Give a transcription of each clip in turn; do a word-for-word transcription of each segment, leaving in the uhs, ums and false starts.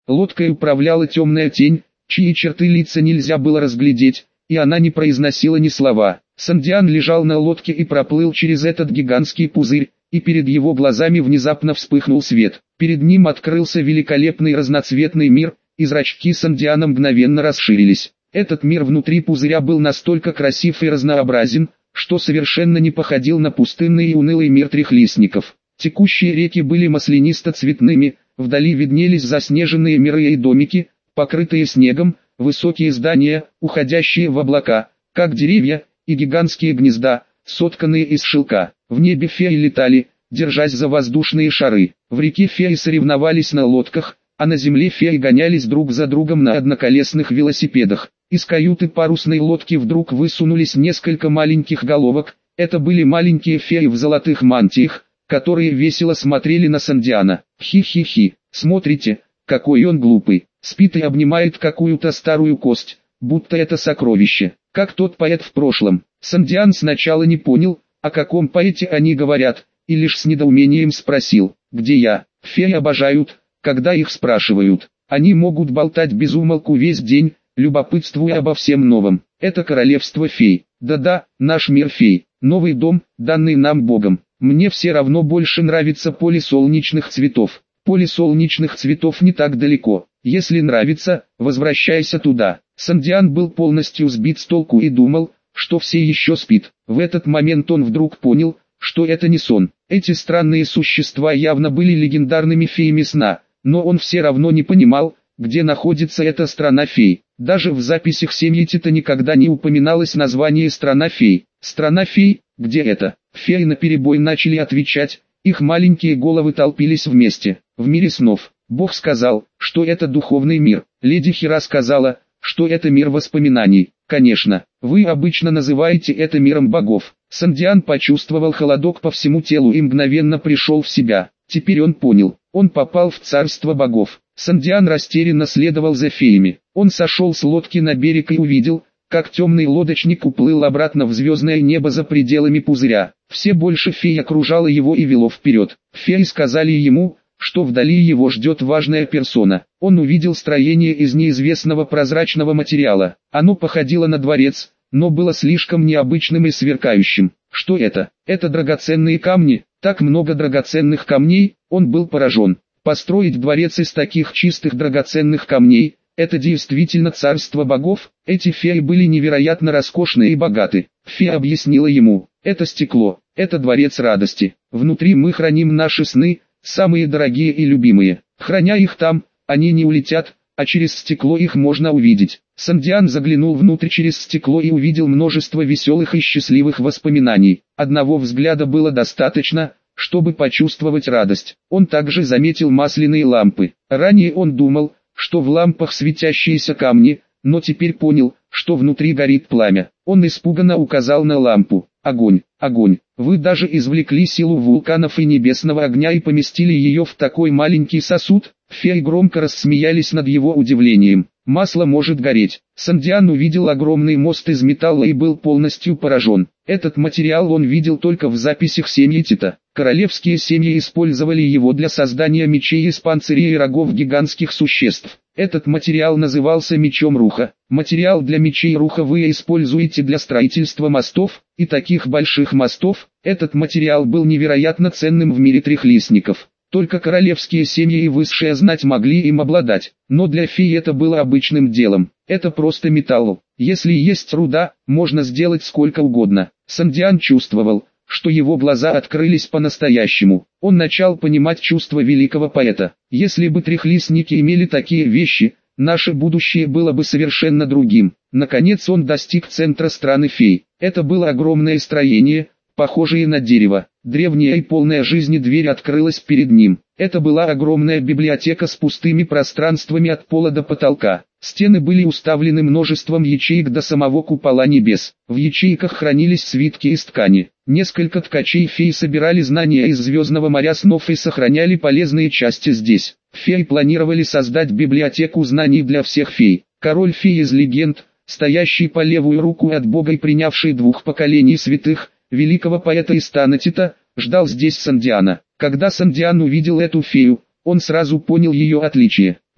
Лодкой управляла темная тень, чьи черты лица нельзя было разглядеть, и она не произносила ни слова. Сандиан лежал на лодке и проплыл через этот гигантский пузырь, и перед его глазами внезапно вспыхнул свет. Перед ним открылся великолепный разноцветный мир, и зрачки Сандиана мгновенно расширились. Этот мир внутри пузыря был настолько красив и разнообразен, что совершенно не походил на пустынный и унылый мир трехлистников. Текущие реки были маслянисто-цветными, вдали виднелись заснеженные миры и домики, покрытые снегом, высокие здания, уходящие в облака, как деревья, и гигантские гнезда, сотканные из шелка. В небе феи летали, держась за воздушные шары. В реке феи соревновались на лодках, а на земле феи гонялись друг за другом на одноколесных велосипедах. Из каюты парусной лодки вдруг высунулись несколько маленьких головок. Это были маленькие феи в золотых мантиях, которые весело смотрели на Сандиана. Хи-хи-хи, смотрите, какой он глупый, спит и обнимает какую-то старую кость, будто это сокровище, как тот поэт в прошлом. Сандиан сначала не понял, о каком поэте они говорят, и лишь с недоумением спросил: «Где я?» Феи обожают, когда их спрашивают. Они могут болтать без умолку весь день, любопытствуя обо всем новом. Это королевство фей. Да-да, наш мир фей. Новый дом, данный нам Богом. Мне все равно больше нравится поле солнечных цветов. Поле солнечных цветов не так далеко. Если нравится, возвращайся туда. Сандиан был полностью сбит с толку и думал, что все еще спит. В этот момент он вдруг понял, что это не сон. Эти странные существа явно были легендарными феями сна, но он все равно не понимал, где находится эта страна фей. Даже в записях Семьетита никогда не упоминалось название «Страна фей». «Страна фей, где это?» Феи наперебой начали отвечать, их маленькие головы толпились вместе. В мире снов. Бог сказал, что это духовный мир. Леди Хира сказала, что это мир воспоминаний. Конечно, вы обычно называете это миром богов. Сандиан почувствовал холодок по всему телу и мгновенно пришел в себя. Теперь он понял, он попал в царство богов. Сандиан растерянно следовал за феями. Он сошел с лодки на берег и увидел, как темный лодочник уплыл обратно в звездное небо за пределами пузыря. Все больше фей окружало его и вело вперед. Феи сказали ему, что вдали его ждет важная персона. Он увидел строение из неизвестного прозрачного материала. Оно походило на дворец, но было слишком необычным и сверкающим. Что это? Это драгоценные камни, так много драгоценных камней, он был поражен. Построить дворец из таких чистых драгоценных камней – это действительно царство богов. Эти феи были невероятно роскошны и богаты. Фея объяснила ему: это стекло, это дворец радости. Внутри мы храним наши сны, самые дорогие и любимые. Храня их там, они не улетят, а через стекло их можно увидеть. Сандиан заглянул внутрь через стекло и увидел множество веселых и счастливых воспоминаний. Одного взгляда было достаточно, чтобы почувствовать радость. Он также заметил масляные лампы. Ранее он думал, что в лампах светящиеся камни, но теперь понял, что внутри горит пламя. Он испуганно указал на лампу. Огонь, огонь, вы даже извлекли силу вулканов и небесного огня и поместили ее в такой маленький сосуд? Феи громко рассмеялись над его удивлением. Масло может гореть. Сандиан увидел огромный мост из металла и был полностью поражен. Этот материал он видел только в записях Семьетита. Королевские семьи использовали его для создания мечей из панцирей и рогов гигантских существ. Этот материал назывался мечом Руха. Материал для мечей Руха вы используете для строительства мостов, и таких больших мостов. Этот материал был невероятно ценным в мире трехлистников. Только королевские семьи и высшая знать могли им обладать, но для фей это было обычным делом. Это просто металл. Если есть руда, можно сделать сколько угодно. Сандиан чувствовал, что его глаза открылись по-настоящему. Он начал понимать чувства великого поэта. Если бы трехлистники имели такие вещи, наше будущее было бы совершенно другим. Наконец он достиг центра страны фей. Это было огромное строение, похожее на дерево. Древняя и полная жизни дверь открылась перед ним. Это была огромная библиотека с пустыми пространствами от пола до потолка. Стены были уставлены множеством ячеек до самого купола небес. В ячейках хранились свитки из ткани. Несколько ткачей фей собирали знания из звездного моря снов и сохраняли полезные части здесь. Феи планировали создать библиотеку знаний для всех фей. Король фей из легенд, стоящий по левую руку от Бога и принявший двух поколений святых, великого поэта из Танатита, ждал здесь Сандиана. Когда Сандиан увидел эту фею, он сразу понял ее отличие.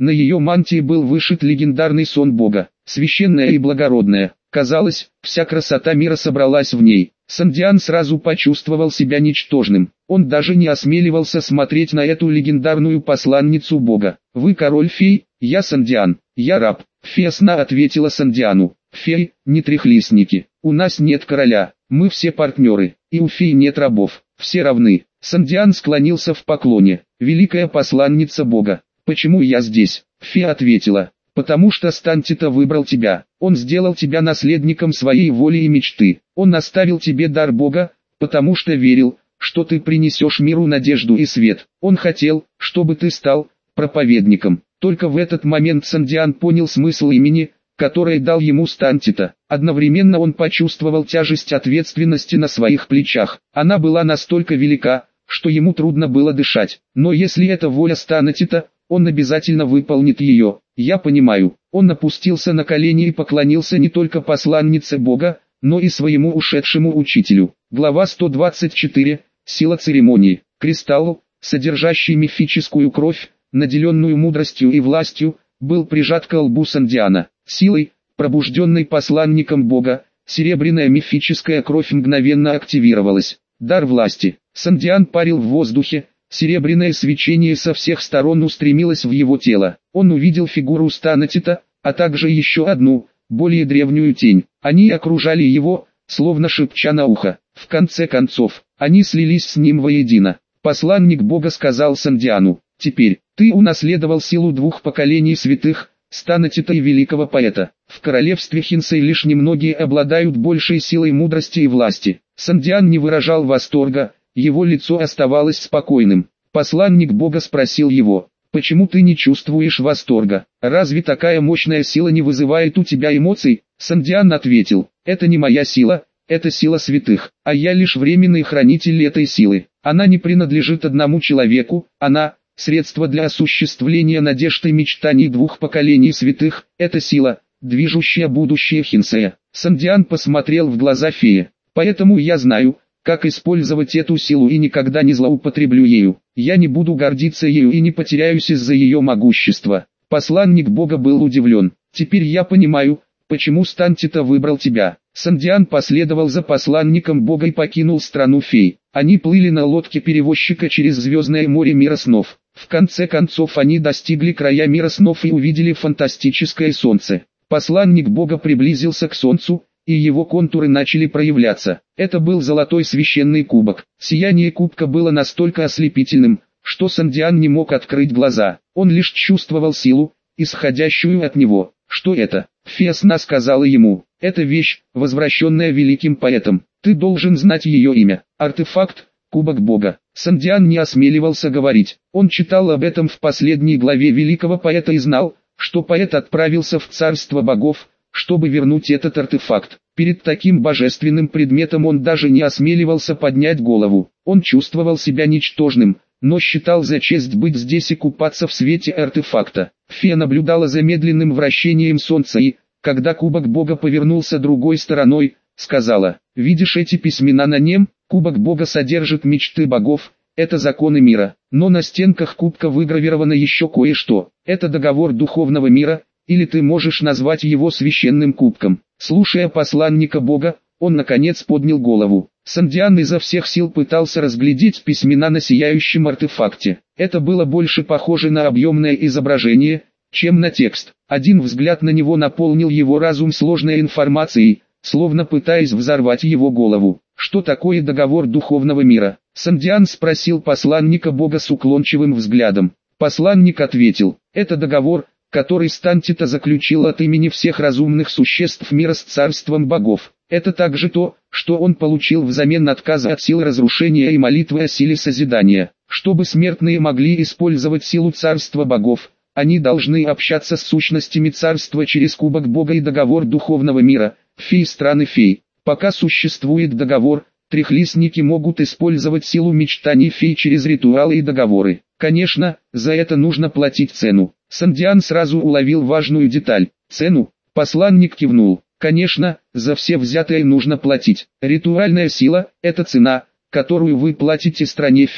На ее мантии был вышит легендарный сон Бога, священная и благородная. Казалось, вся красота мира собралась в ней. Сандиан сразу почувствовал себя ничтожным. Он даже не осмеливался смотреть на эту легендарную посланницу Бога. «Вы король фей, я Сандиан, я раб». Фея сна ответила Сандиану: «Феи, не трехлистники, у нас нет короля, мы все партнеры, и у фей нет рабов, все равны». Сандиан склонился в поклоне: «Великая посланница Бога, почему я здесь?» Фея ответила: «Потому что Стантита выбрал тебя, он сделал тебя наследником своей воли и мечты, он оставил тебе дар Бога, потому что верил, что ты принесешь миру надежду и свет, он хотел, чтобы ты стал проповедником». Только в этот момент Сандиан понял смысл имени, которое дал ему Стантита. Одновременно он почувствовал тяжесть ответственности на своих плечах. Она была настолько велика, что ему трудно было дышать. Но если это воля Стантита, он обязательно выполнит ее. «Я понимаю». Он опустился на колени и поклонился не только посланнице Бога, но и своему ушедшему учителю. Глава сто двадцать четыре. Сила церемонии. Кристалл, содержащий мифическую кровь, наделенную мудростью и властью, был прижат к лбу Сандиана. Силой, пробужденной посланником Бога, серебряная мифическая кровь мгновенно активировалась. Дар власти. Сандиан парил в воздухе, серебряное свечение со всех сторон устремилось в его тело. Он увидел фигуру Стантита, а также еще одну, более древнюю тень. Они окружали его, словно шепча на ухо. В конце концов, они слились с ним воедино. Посланник Бога сказал Сандиану: «Теперь, ты унаследовал силу двух поколений святых, Стантита и великого поэта. В королевстве Хинсей лишь немногие обладают большей силой мудрости и власти». Сандиан не выражал восторга, его лицо оставалось спокойным. Посланник Бога спросил его: «Почему ты не чувствуешь восторга? Разве такая мощная сила не вызывает у тебя эмоций?» Сандиан ответил: «Это не моя сила, это сила святых, а я лишь временный хранитель этой силы. Она не принадлежит одному человеку, она – средство для осуществления надежд и мечтаний двух поколений святых, это сила, движущая будущее Хинсея». Сандиан посмотрел в глаза феи: «Поэтому я знаю, как использовать эту силу и никогда не злоупотреблю ею. Я не буду гордиться ею и не потеряюсь из-за ее могущества». Посланник Бога был удивлен: «Теперь я понимаю, почему Стантита выбрал тебя». Сандиан последовал за посланником Бога и покинул страну фей. Они плыли на лодке перевозчика через звездное море мира снов. В конце концов они достигли края мира снов и увидели фантастическое солнце. Посланник Бога приблизился к солнцу, и его контуры начали проявляться. Это был золотой священный кубок. Сияние кубка было настолько ослепительным, что Сандиан не мог открыть глаза. Он лишь чувствовал силу, исходящую от него. «Что это?» Фея сна сказала ему: «Это вещь, возвращенная великим поэтом. Ты должен знать ее имя. Артефакт, кубок Бога». Сандиан не осмеливался говорить. Он читал об этом в последней главе великого поэта и знал, что поэт отправился в царство богов, чтобы вернуть этот артефакт. Перед таким божественным предметом он даже не осмеливался поднять голову. Он чувствовал себя ничтожным, но считал за честь быть здесь и купаться в свете артефакта. Фея наблюдала за медленным вращением солнца и, когда кубок Бога повернулся другой стороной, сказала: «Видишь эти письмена на нем? Кубок Бога содержит мечты богов, это законы мира, но на стенках кубка выгравировано еще кое-что. Это договор духовного мира, или ты можешь назвать его священным кубком». Слушая посланника Бога, он наконец поднял голову. Сандиан изо всех сил пытался разглядеть письмена на сияющем артефакте. Это было больше похоже на объемное изображение, чем на текст. Один взгляд на него наполнил его разум сложной информацией, словно пытаясь взорвать его голову. «Что такое договор духовного мира?» Сандиан спросил посланника Бога с уклончивым взглядом. Посланник ответил: «Это договор, который Стантита заключил от имени всех разумных существ мира с царством богов. Это также то, что он получил взамен отказа от сил разрушения и молитвы о силе созидания. Чтобы смертные могли использовать силу царства богов, они должны общаться с сущностями царства через кубок Бога и договор духовного мира, фей страны фей. Пока существует договор, трехлистники могут использовать силу мечтаний фей через ритуалы и договоры. Конечно, за это нужно платить цену». Сандиан сразу уловил важную деталь. «Цену?» Посланник кивнул. «Конечно, за все взятое нужно платить. Ритуальная сила – это цена, которую вы платите стране фей.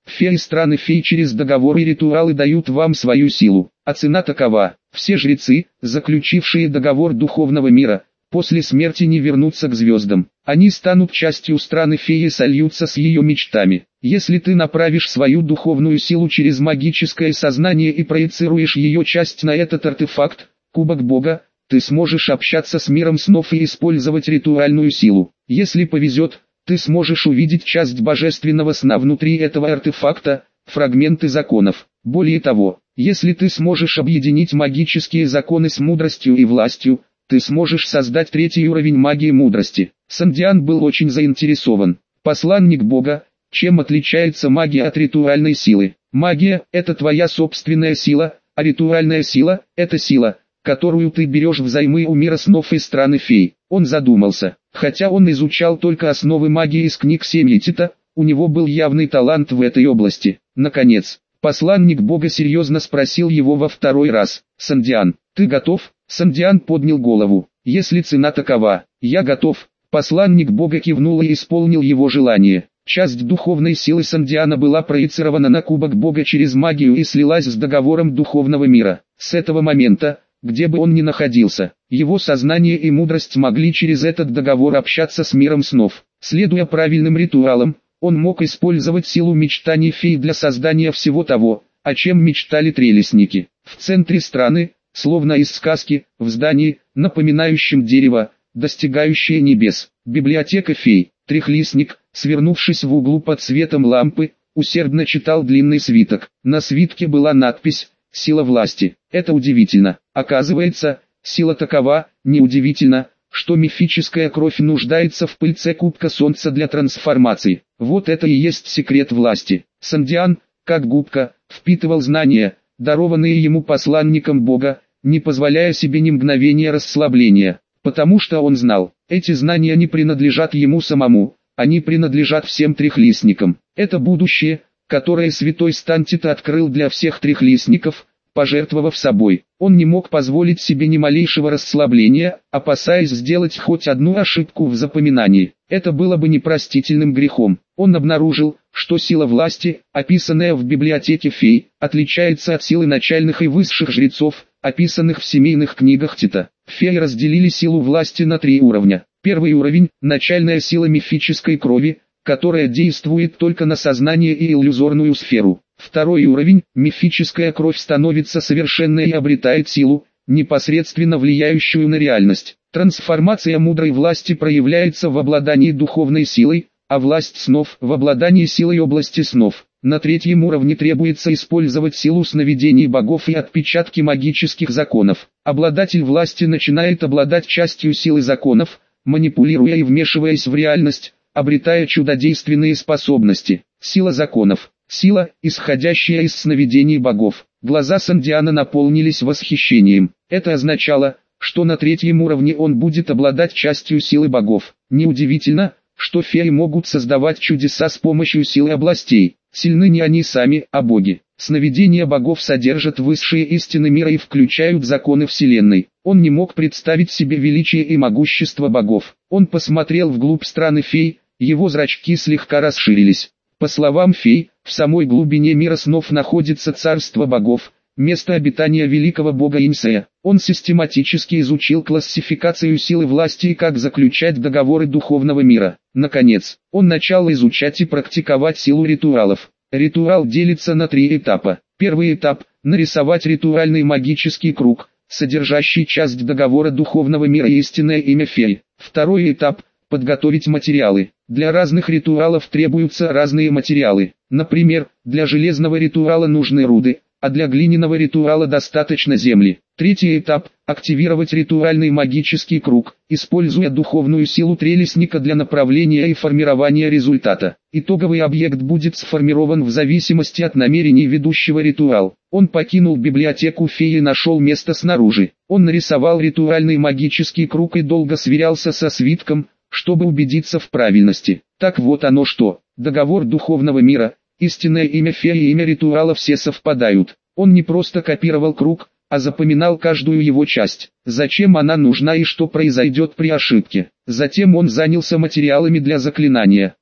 Феи страны фей через договоры и ритуалы дают вам свою силу, а цена такова: все жрецы, заключившие договор духовного мира, после смерти не вернутся к звездам. Они станут частью страны феи и сольются с ее мечтами. Если ты направишь свою духовную силу через магическое сознание и проецируешь ее часть на этот артефакт, кубок Бога, ты сможешь общаться с миром снов и использовать ритуальную силу. Если повезет, ты сможешь увидеть часть божественного сна внутри этого артефакта, фрагменты законов. Более того, если ты сможешь объединить магические законы с мудростью и властью, ты сможешь создать третий уровень магии мудрости. Сандиан был очень заинтересован. Посланник Бога, чем отличается магия от ритуальной силы? Магия – это твоя собственная сила, а ритуальная сила – это сила, которую ты берешь взаймы у мира снов и страны фей. Он задумался. Хотя он изучал только основы магии из книг Семьетита, у него был явный талант в этой области. Наконец, посланник Бога серьезно спросил его во второй раз: «Сандиан, ты готов?» Сандиан поднял голову. «Если цена такова, я готов». Посланник Бога кивнул и исполнил его желание. Часть духовной силы Сандиана была проецирована на кубок Бога через магию и слилась с договором духовного мира. С этого момента, где бы он ни находился, его сознание и мудрость могли через этот договор общаться с миром снов. Следуя правильным ритуалам, он мог использовать силу мечтаний фей для создания всего того, о чем мечтали трелесники. В центре страны, словно из сказки, в здании, напоминающем дерево, достигающее небес, библиотека фей. Трехлистник, свернувшись в углу под светом лампы, усердно читал длинный свиток. На свитке была надпись «Сила власти». Это удивительно. Оказывается, сила такова, неудивительно, что мифическая кровь нуждается в пыльце кубка солнца для трансформации. Вот это и есть секрет власти. Сандиан, как губка, впитывал знания, дарованные ему посланником Бога, не позволяя себе ни мгновения расслабления. Потому что он знал, эти знания не принадлежат ему самому, они принадлежат всем трехлистникам. Это будущее, которое святой Стантит открыл для всех трехлистников, пожертвовав собой. Он не мог позволить себе ни малейшего расслабления, опасаясь сделать хоть одну ошибку в запоминании. Это было бы непростительным грехом. Он обнаружил, что сила власти, описанная в библиотеке фей, отличается от силы начальных и высших жрецов, описанных в семейных книгах Тита. Феи разделили силу власти на три уровня. Первый уровень – начальная сила мифической крови, которая действует только на сознание и иллюзорную сферу. Второй уровень – мифическая кровь становится совершенной и обретает силу, непосредственно влияющую на реальность. Трансформация мудрой власти проявляется в обладании духовной силой, а власть снов – в обладании силой области снов. На третьем уровне требуется использовать силу сновидений богов и отпечатки магических законов. Обладатель власти начинает обладать частью силы законов, манипулируя и вмешиваясь в реальность, обретая чудодейственные способности. Сила законов. Сила, исходящая из сновидений богов. Глаза Сандиана наполнились восхищением. Это означало, что на третьем уровне он будет обладать частью силы богов. Неудивительно, что феи могут создавать чудеса с помощью силы областей. Сильны не они сами, а боги. Сновидения богов содержат высшие истины мира и включают законы вселенной. Он не мог представить себе величие и могущество богов. Он посмотрел вглубь страны фей, его зрачки слегка расширились. По словам фей, в самой глубине мира снов находится царство богов, место обитания великого бога Инсея. Он систематически изучил классификацию силы власти и как заключать договоры духовного мира. Наконец, он начал изучать и практиковать силу ритуалов. Ритуал делится на три этапа. Первый этап – нарисовать ритуальный магический круг, содержащий часть договора духовного мира и истинное имя феи. Второй этап – подготовить материалы. Для разных ритуалов требуются разные материалы. Например, для железного ритуала нужны руды, а для глиняного ритуала достаточно земли. Третий этап – активировать ритуальный магический круг, используя духовную силу трелесника для направления и формирования результата. Итоговый объект будет сформирован в зависимости от намерений ведущего ритуал. Он покинул библиотеку феи и нашел место снаружи. Он нарисовал ритуальный магический круг и долго сверялся со свитком, чтобы убедиться в правильности. Так вот оно что, договор духовного мира, истинное имя феи и имя ритуала все совпадают. Он не просто копировал круг, а запоминал каждую его часть, зачем она нужна и что произойдет при ошибке. Затем он занялся материалами для заклинания.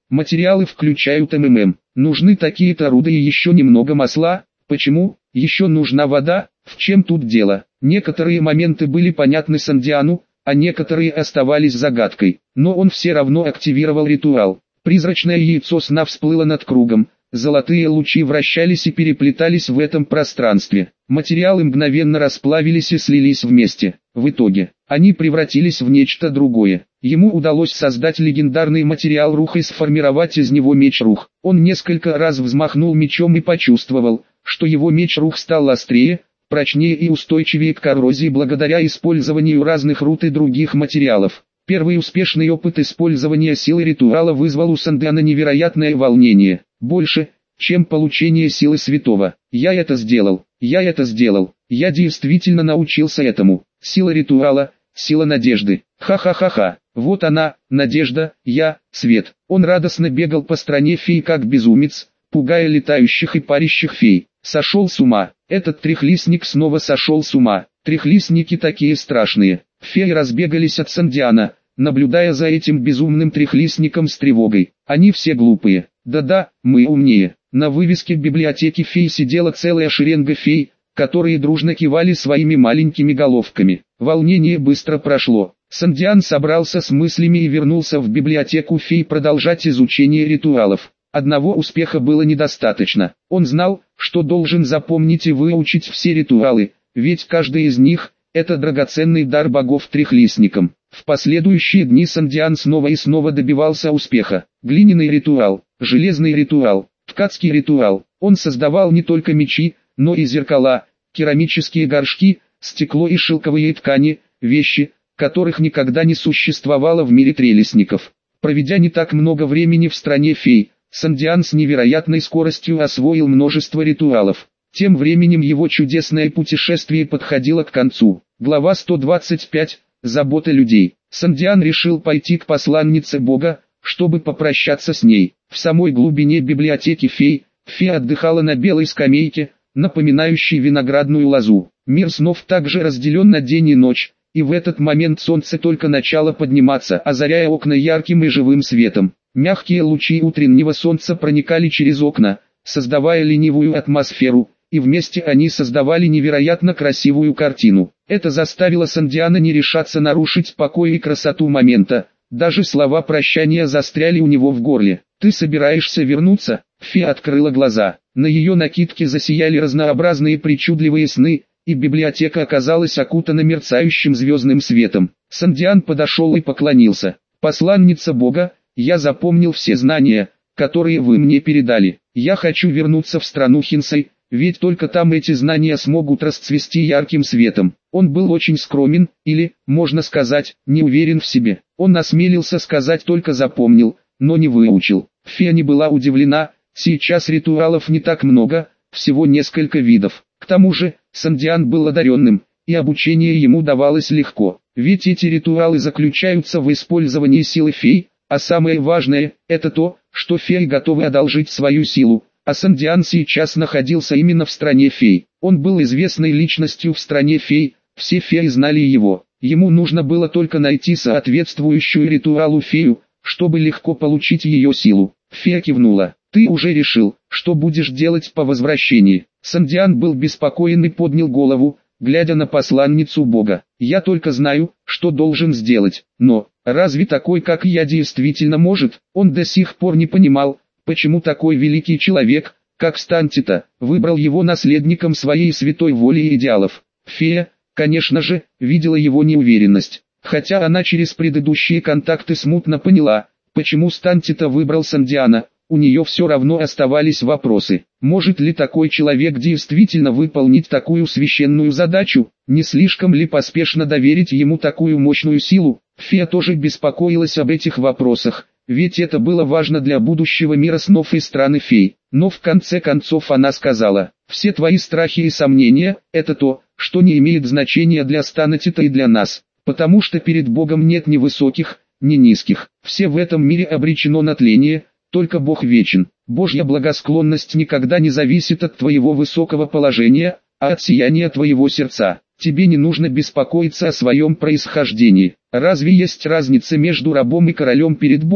Материалы включают МММ. Нужны такие-то руды и еще немного масла. Почему? Еще нужна вода. В чем тут дело? Некоторые моменты были понятны Сандиану, а некоторые оставались загадкой. Но он все равно активировал ритуал. Призрачное яйцо сна всплыло над кругом. Золотые лучи вращались и переплетались в этом пространстве. Материалы мгновенно расплавились и слились вместе. В итоге, они превратились в нечто другое. Ему удалось создать легендарный материал рух и сформировать из него меч рух. Он несколько раз взмахнул мечом и почувствовал, что его меч рух стал острее, прочнее и устойчивее к коррозии благодаря использованию разных руд и других материалов. Первый успешный опыт использования силы ритуала вызвал у Сандиана невероятное волнение. Больше, чем получение силы святого. Я это сделал, я это сделал, я действительно научился этому. Сила ритуала, сила надежды. Ха-ха-ха-ха, вот она, надежда, я, свет. Он радостно бегал по стране фей как безумец, пугая летающих и парящих фей. Сошел с ума, этот трехлистник снова сошел с ума. Трехлистники такие страшные. Феи разбегались от Сандиана, наблюдая за этим безумным трехлистником с тревогой. Они все глупые. Да-да, мы умнее. На вывеске библиотеки фей сидела целая шеренга фей, которые дружно кивали своими маленькими головками. Волнение быстро прошло. Сандиан собрался с мыслями и вернулся в библиотеку фей продолжать изучение ритуалов. Одного успеха было недостаточно. Он знал, что должен запомнить и выучить все ритуалы, ведь каждый из них – это драгоценный дар богов трехлистникам. В последующие дни Сандиан снова и снова добивался успеха. Глиняный ритуал, железный ритуал, ткацкий ритуал. Он создавал не только мечи, но и зеркала, керамические горшки, стекло и шелковые ткани, вещи, которых никогда не существовало в мире трелистников. Проведя не так много времени в стране фей, Сандиан с невероятной скоростью освоил множество ритуалов. Тем временем его чудесное путешествие подходило к концу. Глава сто двадцать пять. Забота людей. Сандиан решил пойти к посланнице Бога, чтобы попрощаться с ней. В самой глубине библиотеки фей, фея отдыхала на белой скамейке, напоминающей виноградную лозу. Мир снов также разделен на день и ночь, и в этот момент солнце только начало подниматься, озаряя окна ярким и живым светом. Мягкие лучи утреннего солнца проникали через окна, создавая ленивую атмосферу, и вместе они создавали невероятно красивую картину. Это заставило Сандиана не решаться нарушить покой и красоту момента. Даже слова прощания застряли у него в горле. «Ты собираешься вернуться?» Фея открыла глаза. На ее накидке засияли разнообразные причудливые сны, и библиотека оказалась окутана мерцающим звездным светом. Сандиан подошел и поклонился. «Посланница Бога, я запомнил все знания, которые вы мне передали. Я хочу вернуться в страну Хинсай, ведь только там эти знания смогут расцвести ярким светом». Он был очень скромен, или, можно сказать, не уверен в себе. Он осмелился сказать только запомнил, но не выучил. Фея не была удивлена, сейчас ритуалов не так много, всего несколько видов. К тому же, Сандиан был одаренным, и обучение ему давалось легко. Ведь эти ритуалы заключаются в использовании силы фей, а самое важное – это то, что феи готовы одолжить свою силу. А Сандиан сейчас находился именно в стране фей. Он был известной личностью в стране фей, все феи знали его. Ему нужно было только найти соответствующую ритуалу фею, чтобы легко получить ее силу. Фея кивнула. «Ты уже решил, что будешь делать по возвращении?» Сандиан был беспокоен и поднял голову, глядя на посланницу Бога. «Я только знаю, что должен сделать, но, разве такой, как я, действительно может?» Он до сих пор не понимал, почему такой великий человек, как Стантита, выбрал его наследником своей святой воли и идеалов. Фея, конечно же, видела его неуверенность, хотя она через предыдущие контакты смутно поняла, почему Стантита выбрал Сандиана. У нее все равно оставались вопросы. Может ли такой человек действительно выполнить такую священную задачу? Не слишком ли поспешно доверить ему такую мощную силу? Фея тоже беспокоилась об этих вопросах, ведь это было важно для будущего мира снов и страны фей. Но в конце концов она сказала: «Все твои страхи и сомнения – это то, что не имеет значения для Стантита и для нас, потому что перед Богом нет ни высоких, ни низких. Все в этом мире обречено на тление». Только Бог вечен. Божья благосклонность никогда не зависит от твоего высокого положения, а от сияния твоего сердца. Тебе не нужно беспокоиться о своем происхождении. Разве есть разница между рабом и королем перед Богом?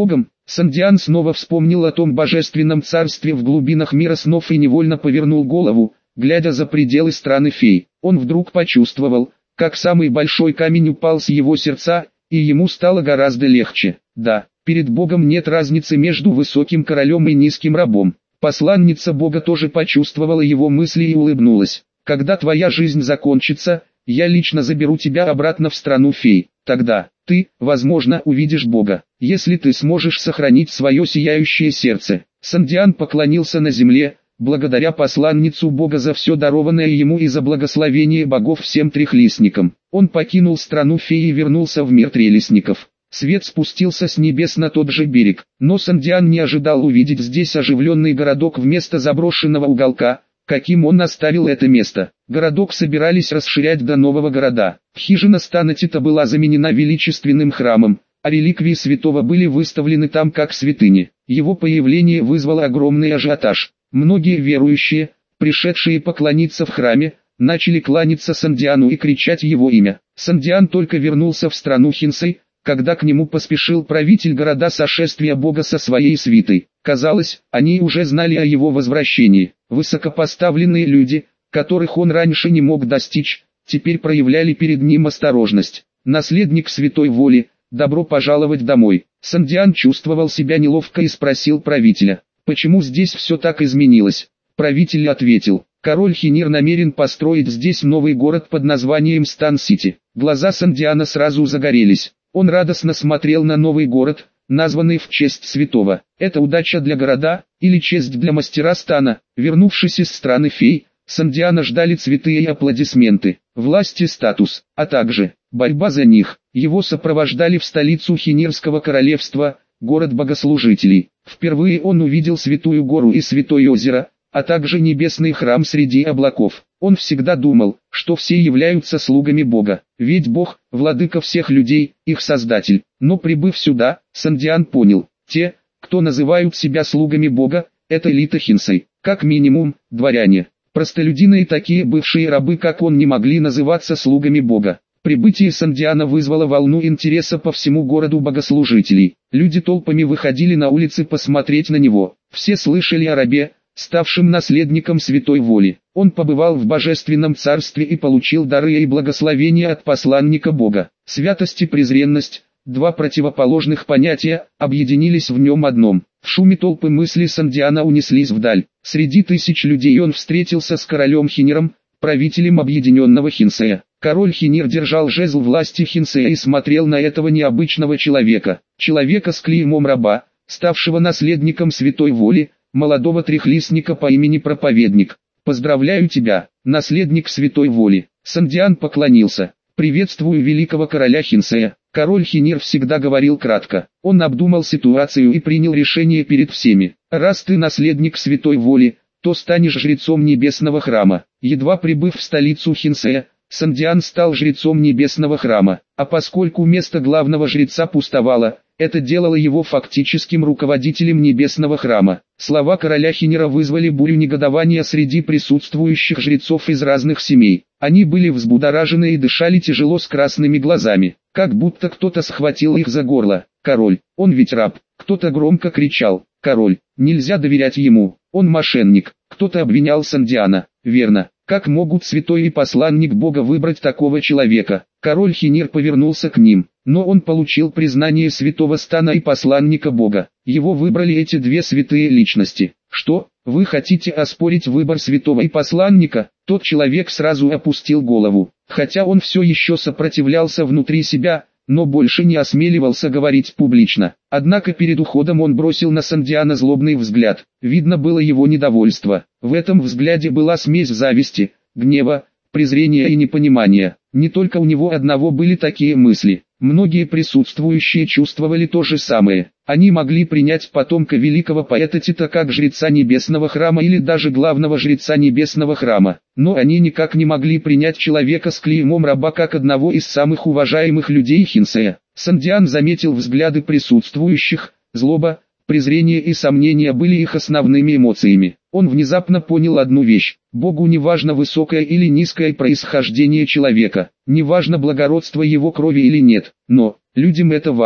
Сандиан снова вспомнил о том божественном царстве в глубинах мира снов и невольно повернул голову, глядя за пределы страны фей. Он вдруг почувствовал, как самый большой камень упал с его сердца, и ему стало гораздо легче. Да, перед Богом нет разницы между высоким королем и низким рабом. Посланница Бога тоже почувствовала его мысли и улыбнулась. Когда твоя жизнь закончится, я лично заберу тебя обратно в страну фей. Тогда ты, возможно, увидишь Бога, если ты сможешь сохранить свое сияющее сердце. Сандиан поклонился на земле, благодаря посланницу Бога за все дарованное ему и за благословение богов всем трехлистникам. Он покинул страну фей и вернулся в мир трелистников. Свет спустился с небес на тот же берег, но Сандиан не ожидал увидеть здесь оживленный городок вместо заброшенного уголка, каким он оставил это место. Городок собирались расширять до нового города. Хижина Станатита была заменена величественным храмом, а реликвии святого были выставлены там как святыни. Его появление вызвало огромный ажиотаж. Многие верующие, пришедшие поклониться в храме, начали кланяться Сандиану и кричать его имя. Сандиан только вернулся в страну Хинсей, когда к нему поспешил правитель города сошествия Бога со своей свитой. Казалось, они уже знали о его возвращении. Высокопоставленные люди, которых он раньше не мог достичь, теперь проявляли перед ним осторожность. Наследник святой воли, добро пожаловать домой. Сандиан чувствовал себя неловко и спросил правителя, почему здесь все так изменилось. Правитель ответил, король Хинир намерен построить здесь новый город под названием Стан-Сити. Глаза Сандиана сразу загорелись. Он радостно смотрел на новый город, названный в честь святого. Это удача для города, или честь для мастера Стана. Вернувшись из страны фей, Сандиана ждали цветы и аплодисменты, власть и статус, а также борьба за них. Его сопровождали в столицу Хинирского королевства, город богослужителей. Впервые он увидел Святую гору и Святое озеро, а также небесный храм среди облаков. Он всегда думал, что все являются слугами Бога, ведь Бог – владыка всех людей, их создатель. Но прибыв сюда, Сандиан понял, те, кто называют себя слугами Бога, это элита Хинсей, как минимум, дворяне. Простолюдины и такие бывшие рабы, как он, не могли называться слугами Бога. Прибытие Сандиана вызвало волну интереса по всему городу богослужителей. Люди толпами выходили на улицы посмотреть на него. Все слышали о рабе, ставшим наследником святой воли. Он побывал в божественном царстве и получил дары и благословения от посланника Бога. Святость и презренность, два противоположных понятия, объединились в нем одном. В шуме толпы мысли Сандиана унеслись вдаль. Среди тысяч людей он встретился с королем Хиниром, правителем объединенного Хинсея. Король Хинир держал жезл власти Хинсея и смотрел на этого необычного человека. Человека с клеймом раба, ставшего наследником святой воли, молодого трехлистника по имени Проповедник. «Поздравляю тебя, наследник святой воли!» Сандиан поклонился. «Приветствую великого короля Хинсея». Король Хинир всегда говорил кратко. Он обдумал ситуацию и принял решение перед всеми. «Раз ты наследник святой воли, то станешь жрецом небесного храма». Едва прибыв в столицу Хинсея, Сандиан стал жрецом небесного храма. А поскольку место главного жреца пустовало, это делало его фактическим руководителем небесного храма. Слова короля Хинира вызвали бурю негодования среди присутствующих жрецов из разных семей. Они были взбудоражены и дышали тяжело с красными глазами, как будто кто-то схватил их за горло. «Король, он ведь раб!» Кто-то громко кричал. «Король, нельзя доверять ему, он мошенник!» Кто-то обвинял Сандиана. «Верно, как могут святой и посланник Бога выбрать такого человека?» Король Хинир повернулся к ним, но он получил признание святого Стана и посланника Бога. Его выбрали эти две святые личности. «Что, вы хотите оспорить выбор святого и посланника?» Тот человек сразу опустил голову, хотя он все еще сопротивлялся внутри себя, но больше не осмеливался говорить публично. Однако перед уходом он бросил на Сандиана злобный взгляд. Видно было его недовольство. В этом взгляде была смесь зависти, гнева, презрения и непонимания. Не только у него одного были такие мысли. Многие присутствующие чувствовали то же самое. Они могли принять потомка великого поэта Тита как жреца небесного храма или даже главного жреца небесного храма. Но они никак не могли принять человека с клеймом раба как одного из самых уважаемых людей Хинсея. Сандиан заметил взгляды присутствующих, злоба, презрение и сомнения были их основными эмоциями. Он внезапно понял одну вещь. Богу не важно высокое или низкое происхождение человека, не важно благородство его крови или нет, но людям это важно.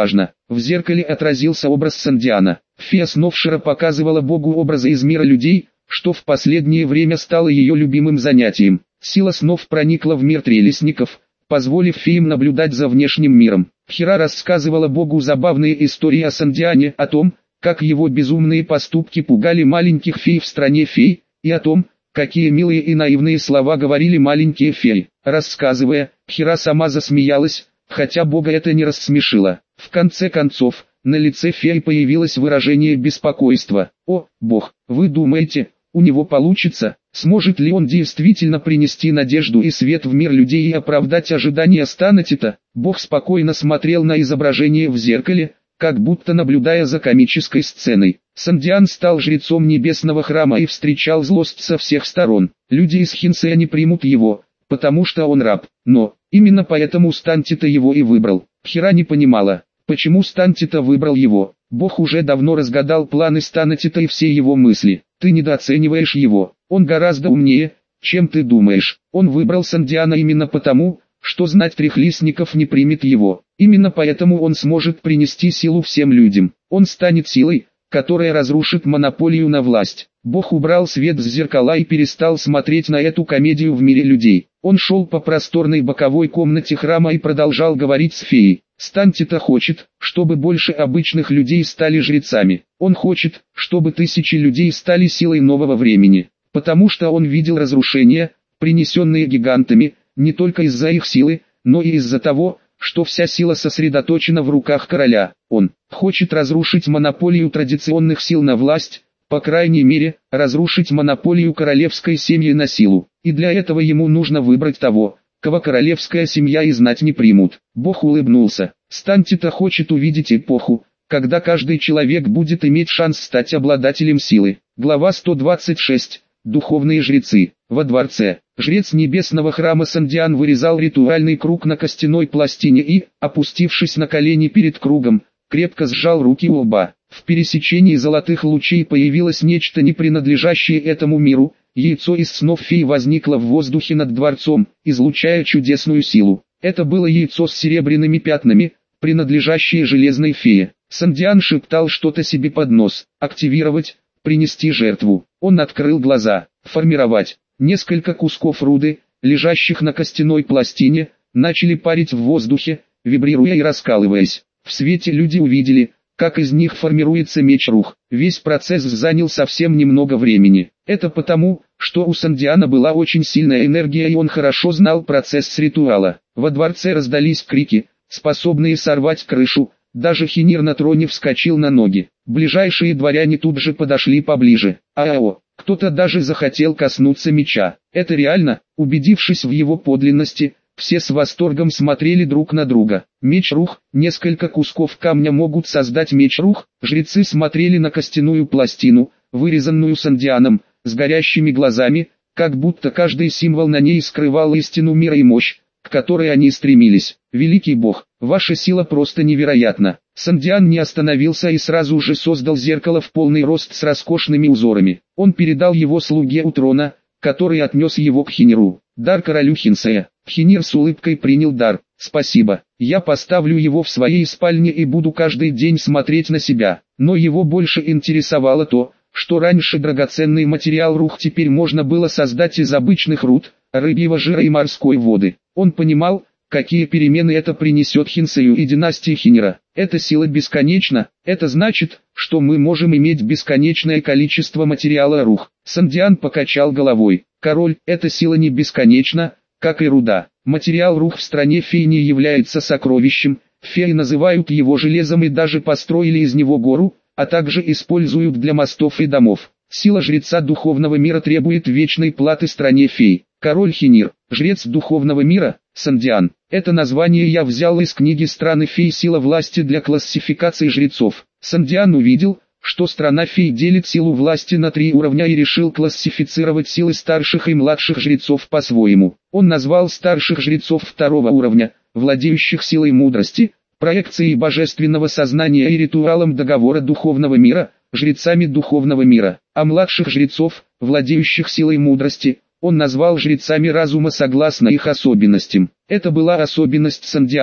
В зеркале отразился образ Сандиана. Фея Сновшира показывала Богу образы из мира людей, что в последнее время стало ее любимым занятием. Сила снов проникла в мир трелесников, позволив феям наблюдать за внешним миром. Хира рассказывала Богу забавные истории о Сандиане, о том, как его безумные поступки пугали маленьких фей в стране фей, и о том, какие милые и наивные слова говорили маленькие феи. Рассказывая, Хира сама засмеялась, хотя Бога это не рассмешило. В конце концов, на лице феи появилось выражение беспокойства. «О, Бог, вы думаете, у него получится? Сможет ли он действительно принести надежду и свет в мир людей и оправдать ожидания Станетита?» Бог спокойно смотрел на изображение в зеркале, как будто наблюдая за комической сценой. Сандиан стал жрецом небесного храма и встречал злость со всех сторон. Люди из Хинсея не примут его, потому что он раб. Но, именно поэтому Стантита его и выбрал. Хира не понимала, почему Стантита выбрал его. Бог уже давно разгадал планы Станетита и все его мысли. Ты недооцениваешь его, он гораздо умнее, чем ты думаешь. Он выбрал Сандиана именно потому, что знать трехлистников не примет его. Именно поэтому он сможет принести силу всем людям. Он станет силой, которая разрушит монополию на власть. Бог убрал свет с зеркала и перестал смотреть на эту комедию в мире людей. Он шел по просторной боковой комнате храма и продолжал говорить с феей. Стантита хочет, чтобы больше обычных людей стали жрецами. Он хочет, чтобы тысячи людей стали силой нового времени. Потому что он видел разрушения, принесенные гигантами, не только из-за их силы, но и из-за того, что вся сила сосредоточена в руках короля. Он хочет разрушить монополию традиционных сил на власть, по крайней мере, разрушить монополию королевской семьи на силу. И для этого ему нужно выбрать того, кого королевская семья и знать не примут. Бог улыбнулся. Стантита хочет увидеть эпоху, когда каждый человек будет иметь шанс стать обладателем силы. Глава сто двадцать шесть. Духовные жрецы. Во дворце, жрец небесного храма Сандиан вырезал ритуальный круг на костяной пластине и, опустившись на колени перед кругом, крепко сжал руки у лба. В пересечении золотых лучей появилось нечто не принадлежащее этому миру. Яйцо из снов фей возникло в воздухе над дворцом, излучая чудесную силу. Это было яйцо с серебряными пятнами, принадлежащее железной фее. Сандиан шептал что-то себе под нос. Активировать, принести жертву. Он открыл глаза. Формировать. Несколько кусков руды, лежащих на костяной пластине, начали парить в воздухе, вибрируя и раскалываясь. В свете люди увидели, как из них формируется меч рух. Весь процесс занял совсем немного времени. Это потому, что у Сандиана была очень сильная энергия и он хорошо знал процесс ритуала. Во дворце раздались крики, способные сорвать крышу. Даже Хинир на троне вскочил на ноги. Ближайшие дворяне тут же подошли поближе. Ао, кто-то даже захотел коснуться меча. Это реально? Убедившись в его подлинности, все с восторгом смотрели друг на друга. Меч рух, несколько кусков камня могут создать меч рух. Жрецы смотрели на костяную пластину, вырезанную Сандианом, с горящими глазами, как будто каждый символ на ней скрывал истину мира и мощь, к которой они стремились. Великий Бог, ваша сила просто невероятна. Сандиан не остановился и сразу же создал зеркало в полный рост с роскошными узорами. Он передал его слуге у трона, который отнес его к Хиниру. Дар королю Хинсея. Хинир с улыбкой принял дар. Спасибо, я поставлю его в своей спальне и буду каждый день смотреть на себя. Но его больше интересовало то, что раньше драгоценный материал рух теперь можно было создать из обычных руд, рыбьего жира и морской воды. Он понимал, какие перемены это принесет Хинсею и династии Хинира. Эта сила бесконечна, это значит, что мы можем иметь бесконечное количество материала рух. Сандиан покачал головой. Король, эта сила не бесконечна, как и руда. Материал рух в стране фей не является сокровищем, феи называют его железом и даже построили из него гору, а также используют для мостов и домов. Сила жреца духовного мира требует вечной платы стране фей. Король Хинир, жрец духовного мира, Сандиан. Это название я взял из книги «Страны фей. Сила власти для классификации жрецов». Сандиан увидел, что страна фей делит силу власти на три уровня и решил классифицировать силы старших и младших жрецов по-своему. Он назвал старших жрецов второго уровня, владеющих силой мудрости, проекцией божественного сознания и ритуалом договора духовного мира, жрецами духовного мира, а младших жрецов, владеющих силой мудрости, он назвал жрецами разума согласно их особенностям. Это была особенность Сандиана,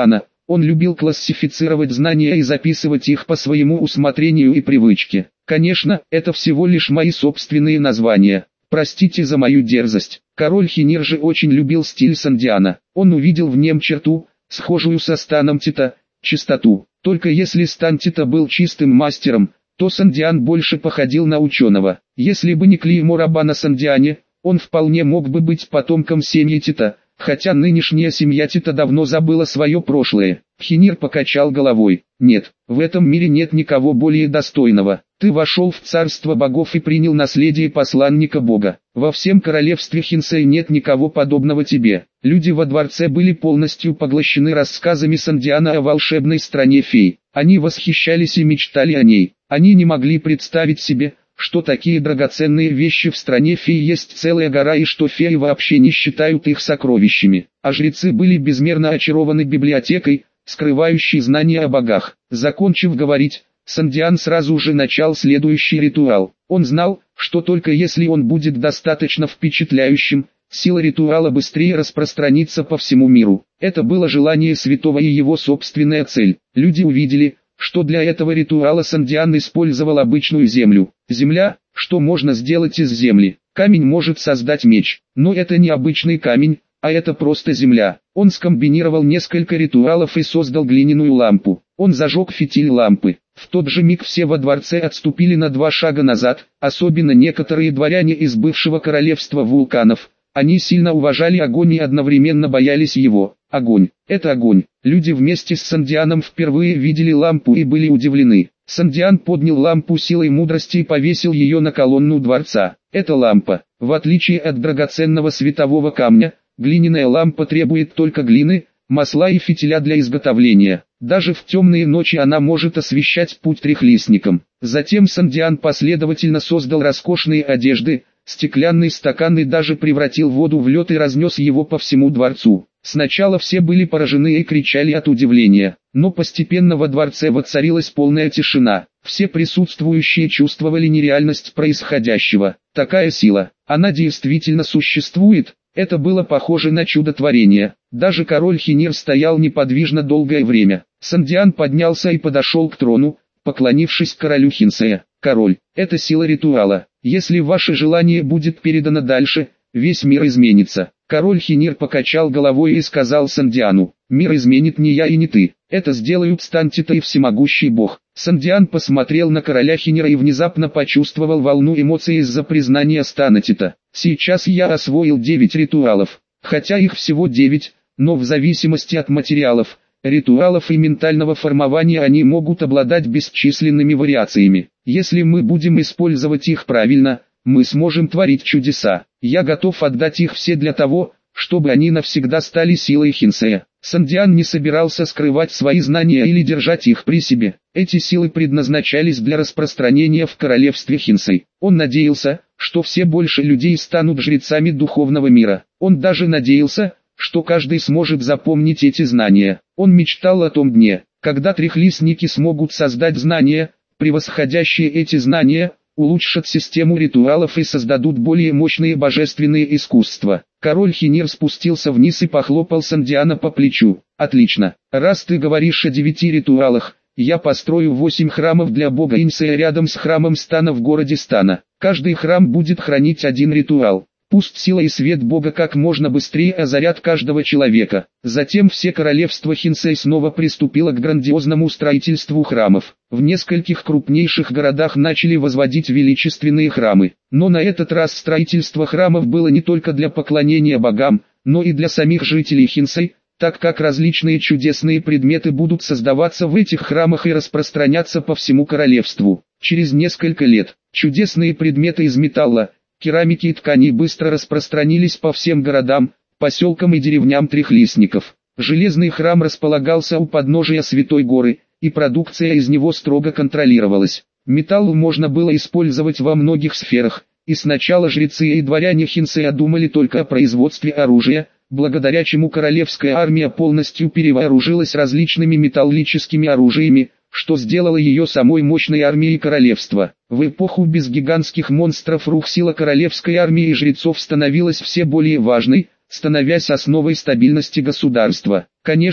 Он любил классифицировать знания и записывать их по своему усмотрению и привычке. Конечно, это всего лишь мои собственные названия. Простите за мою дерзость. Король Хинир же очень любил стиль Сандиана. Он увидел в нем черту, схожую со станом Тита, чистоту. Только если стан Тита был чистым мастером, то Сандиан больше походил на ученого. Если бы не клеймо раба на Сандиане, он вполне мог бы быть потомком семьи Тита, хотя нынешняя семья Тита давно забыла свое прошлое. Хинир покачал головой. Нет, в этом мире нет никого более достойного. Ты вошел в царство богов и принял наследие посланника бога. Во всем королевстве Хинсей нет никого подобного тебе. Люди во дворце были полностью поглощены рассказами Сандиана о волшебной стране фей. Они восхищались и мечтали о ней. Они не могли представить себе, что такие драгоценные вещи в стране фей есть целая гора и что феи вообще не считают их сокровищами. А жрецы были безмерно очарованы библиотекой, скрывающей знания о богах. Закончив говорить, Сандиан сразу же начал следующий ритуал. Он знал, что только если он будет достаточно впечатляющим, сила ритуала быстрее распространится по всему миру. Это было желание святого и его собственная цель. Люди увидели, что для этого ритуала Сандиан использовал обычную землю. Земля, что можно сделать из земли? Камень может создать меч, но это не обычный камень, а это просто земля. Он скомбинировал несколько ритуалов и создал глиняную лампу. Он зажег фитиль лампы. В тот же миг все во дворце отступили на два шага назад, особенно некоторые дворяне из бывшего королевства вулканов. Они сильно уважали огонь и одновременно боялись его. Огонь – это огонь. Люди вместе с Сандианом впервые видели лампу и были удивлены. Сандиан поднял лампу силой мудрости и повесил ее на колонну дворца. Эта лампа, в отличие от драгоценного светового камня, глиняная лампа требует только глины, масла и фитиля для изготовления. Даже в темные ночи она может освещать путь трехлистникам. Затем Сандиан последовательно создал роскошные одежды, стеклянный стакан и даже превратил воду в лед и разнес его по всему дворцу. Сначала все были поражены и кричали от удивления, но постепенно во дворце воцарилась полная тишина. Все присутствующие чувствовали нереальность происходящего. Такая сила, она действительно существует. Это было похоже на чудотворение. Даже король Хинир стоял неподвижно долгое время. Сандиан поднялся и подошел к трону, поклонившись королю Хинсея. «Король, это сила ритуала. Если ваше желание будет передано дальше, весь мир изменится». Король Хинир покачал головой и сказал Сандиану: «Мир изменит не я и не ты. Это сделают стан Тита и всемогущий бог». Сандиан посмотрел на короля Хинира и внезапно почувствовал волну эмоций из-за признания стана Тита. «Сейчас я освоил девять ритуалов. Хотя их всего девять, но в зависимости от материалов, ритуалов и ментального формования они могут обладать бесчисленными вариациями. Если мы будем использовать их правильно, мы сможем творить чудеса. Я готов отдать их все для того, чтобы они навсегда стали силой Хинсея». Сандиан не собирался скрывать свои знания или держать их при себе. Эти силы предназначались для распространения в королевстве Хинсей. Он надеялся, что все больше людей станут жрецами духовного мира. Он даже надеялся, что каждый сможет запомнить эти знания. Он мечтал о том дне, когда трехлистники смогут создать знания, превосходящие эти знания, улучшат систему ритуалов и создадут более мощные божественные искусства. Король Хинир спустился вниз и похлопал Сандиана по плечу. «Отлично. Раз ты говоришь о девяти ритуалах, я построю восемь храмов для бога Инсея рядом с храмом Стана в городе Стана. Каждый храм будет хранить один ритуал. Пусть сила и свет бога как можно быстрее озарят каждого человека». Затем все королевство Хинсей снова приступило к грандиозному строительству храмов. В нескольких крупнейших городах начали возводить величественные храмы. Но на этот раз строительство храмов было не только для поклонения богам, но и для самих жителей Хинсей, так как различные чудесные предметы будут создаваться в этих храмах и распространяться по всему королевству. Через несколько лет, чудесные предметы из металла, керамики и тканей быстро распространились по всем городам, поселкам и деревням трехлистников. Железный храм располагался у подножия Святой горы, и продукция из него строго контролировалась. Металл можно было использовать во многих сферах, и сначала жрецы и дворяне Хинсея думали только о производстве оружия, благодаря чему королевская армия полностью перевооружилась различными металлическими оружиями, что сделало ее самой мощной армией королевства. В эпоху без гигантских монстров рук сила королевской армии и жрецов становилась все более важной, становясь основой стабильности государства. Конечно,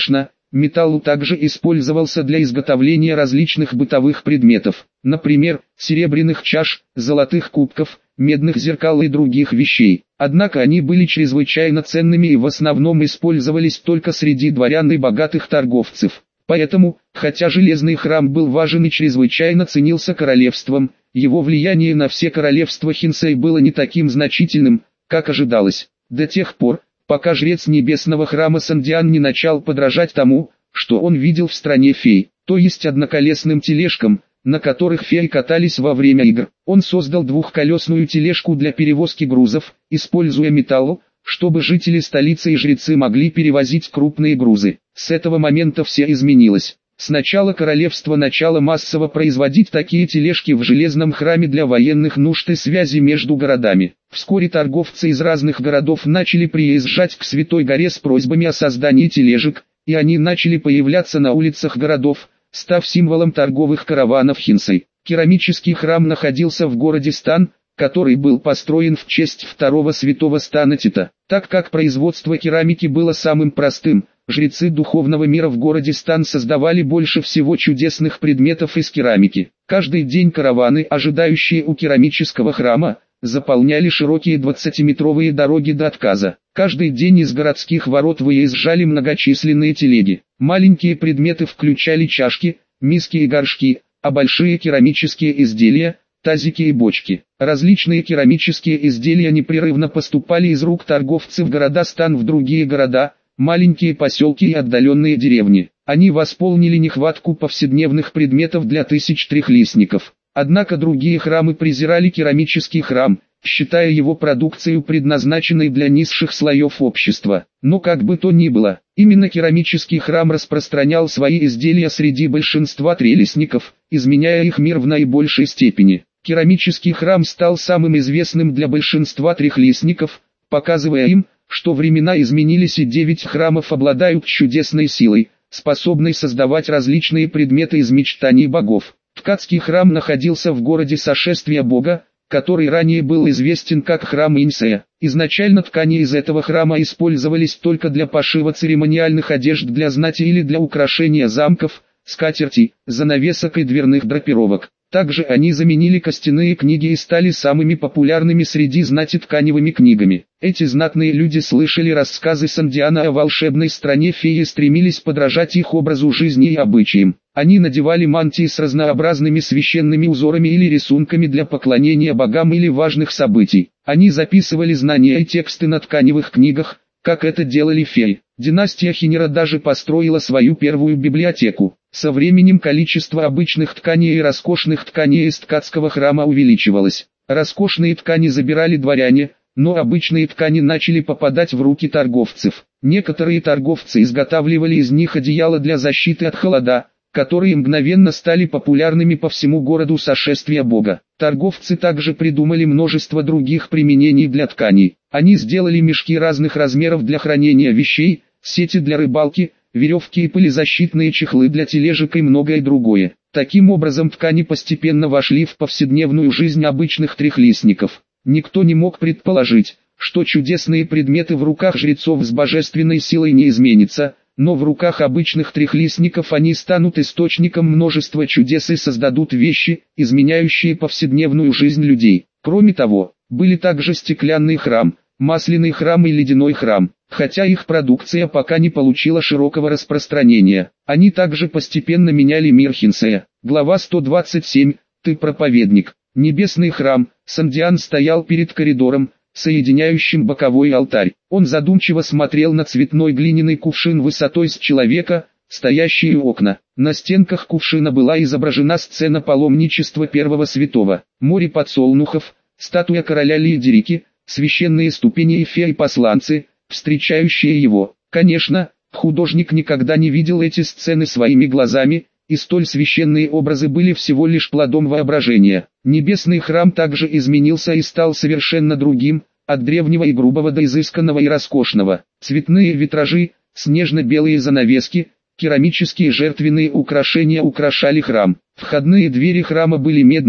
Металл также использовался для изготовления различных бытовых предметов, например, серебряных чаш, золотых кубков, медных зеркал и других вещей. Однако они были чрезвычайно ценными и в основном использовались только среди дворян и богатых торговцев. Поэтому, хотя железный храм был важен и чрезвычайно ценился королевством, его влияние на все королевства Хинсэй было не таким значительным, как ожидалось. До тех пор, пока жрец небесного храма Сандиан не начал подражать тому, что он видел в стране фей, то есть одноколесным тележкам, на которых феи катались во время игр. Он создал двухколесную тележку для перевозки грузов, используя металл, чтобы жители столицы и жрецы могли перевозить крупные грузы. С этого момента все изменилось. Сначала королевство начало массово производить такие тележки в железном храме для военных нужд и связи между городами. Вскоре торговцы из разных городов начали приезжать к Святой горе с просьбами о создании тележек, и они начали появляться на улицах городов, став символом торговых караванов Хинсэй. Керамический храм находился в городе Стан, который был построен в честь второго святого стана Тита. Так как производство керамики было самым простым, жрецы духовного мира в городе Стан создавали больше всего чудесных предметов из керамики. Каждый день караваны, ожидающие у керамического храма, заполняли широкие двадцатиметровые дороги до отказа. Каждый день из городских ворот выезжали многочисленные телеги. Маленькие предметы включали чашки, миски и горшки, а большие керамические изделия – тазики и бочки. Различные керамические изделия непрерывно поступали из рук торговцев в города Стан в другие города, маленькие поселки и отдаленные деревни. Они восполнили нехватку повседневных предметов для тысяч трехлистников. Однако другие храмы презирали керамический храм, считая его продукцию предназначенной для низших слоев общества. Но как бы то ни было, именно керамический храм распространял свои изделия среди большинства трелистников, изменяя их мир в наибольшей степени. Керамический храм стал самым известным для большинства трехлистников, показывая им, что времена изменились и девять храмов обладают чудесной силой, способной создавать различные предметы из мечтаний богов. Ткацкий храм находился в городе Сошествия Бога, который ранее был известен как храм Инсея. Изначально ткани из этого храма использовались только для пошива церемониальных одежд для знати или для украшения замков, скатертей, занавесок и дверных драпировок. Также они заменили костяные книги и стали самыми популярными среди знати тканевыми книгами. Эти знатные люди слышали рассказы Сандиана о волшебной стране феи и стремились подражать их образу жизни и обычаям. Они надевали мантии с разнообразными священными узорами или рисунками для поклонения богам или важных событий. Они записывали знания и тексты на тканевых книгах, как это делали феи. Династия Хинера даже построила свою первую библиотеку. Со временем количество обычных тканей и роскошных тканей из ткацкого храма увеличивалось. Роскошные ткани забирали дворяне, но обычные ткани начали попадать в руки торговцев. Некоторые торговцы изготавливали из них одеяла для защиты от холода, которые мгновенно стали популярными по всему городу Сошествия Бога. Торговцы также придумали множество других применений для тканей. Они сделали мешки разных размеров для хранения вещей, сети для рыбалки, веревки и пылезащитные чехлы для тележек и многое другое. Таким образом ткани постепенно вошли в повседневную жизнь обычных трехлистников. Никто не мог предположить, что чудесные предметы в руках жрецов с божественной силой не изменятся, но в руках обычных трехлистников они станут источником множества чудес и создадут вещи, изменяющие повседневную жизнь людей. Кроме того, были также стеклянный храм, масляный храм и ледяной храм. Хотя их продукция пока не получила широкого распространения, они также постепенно меняли мир Хинсея. Глава сто двадцать семь. Ты проповедник. Небесный храм. Сандиан стоял перед коридором, соединяющим боковой алтарь. Он задумчиво смотрел на цветной глиняный кувшин высотой с человека, стоящий у окна. На стенках кувшина была изображена сцена паломничества первого святого. Море подсолнухов, статуя короля Лидерики, священные ступени и феи-посланцы, встречающие его. Конечно, художник никогда не видел эти сцены своими глазами, и столь священные образы были всего лишь плодом воображения. Небесный храм также изменился и стал совершенно другим, от древнего и грубого до изысканного и роскошного. Цветные витражи, снежно-белые занавески, керамические жертвенные украшения украшали храм. Входные двери храма были медными,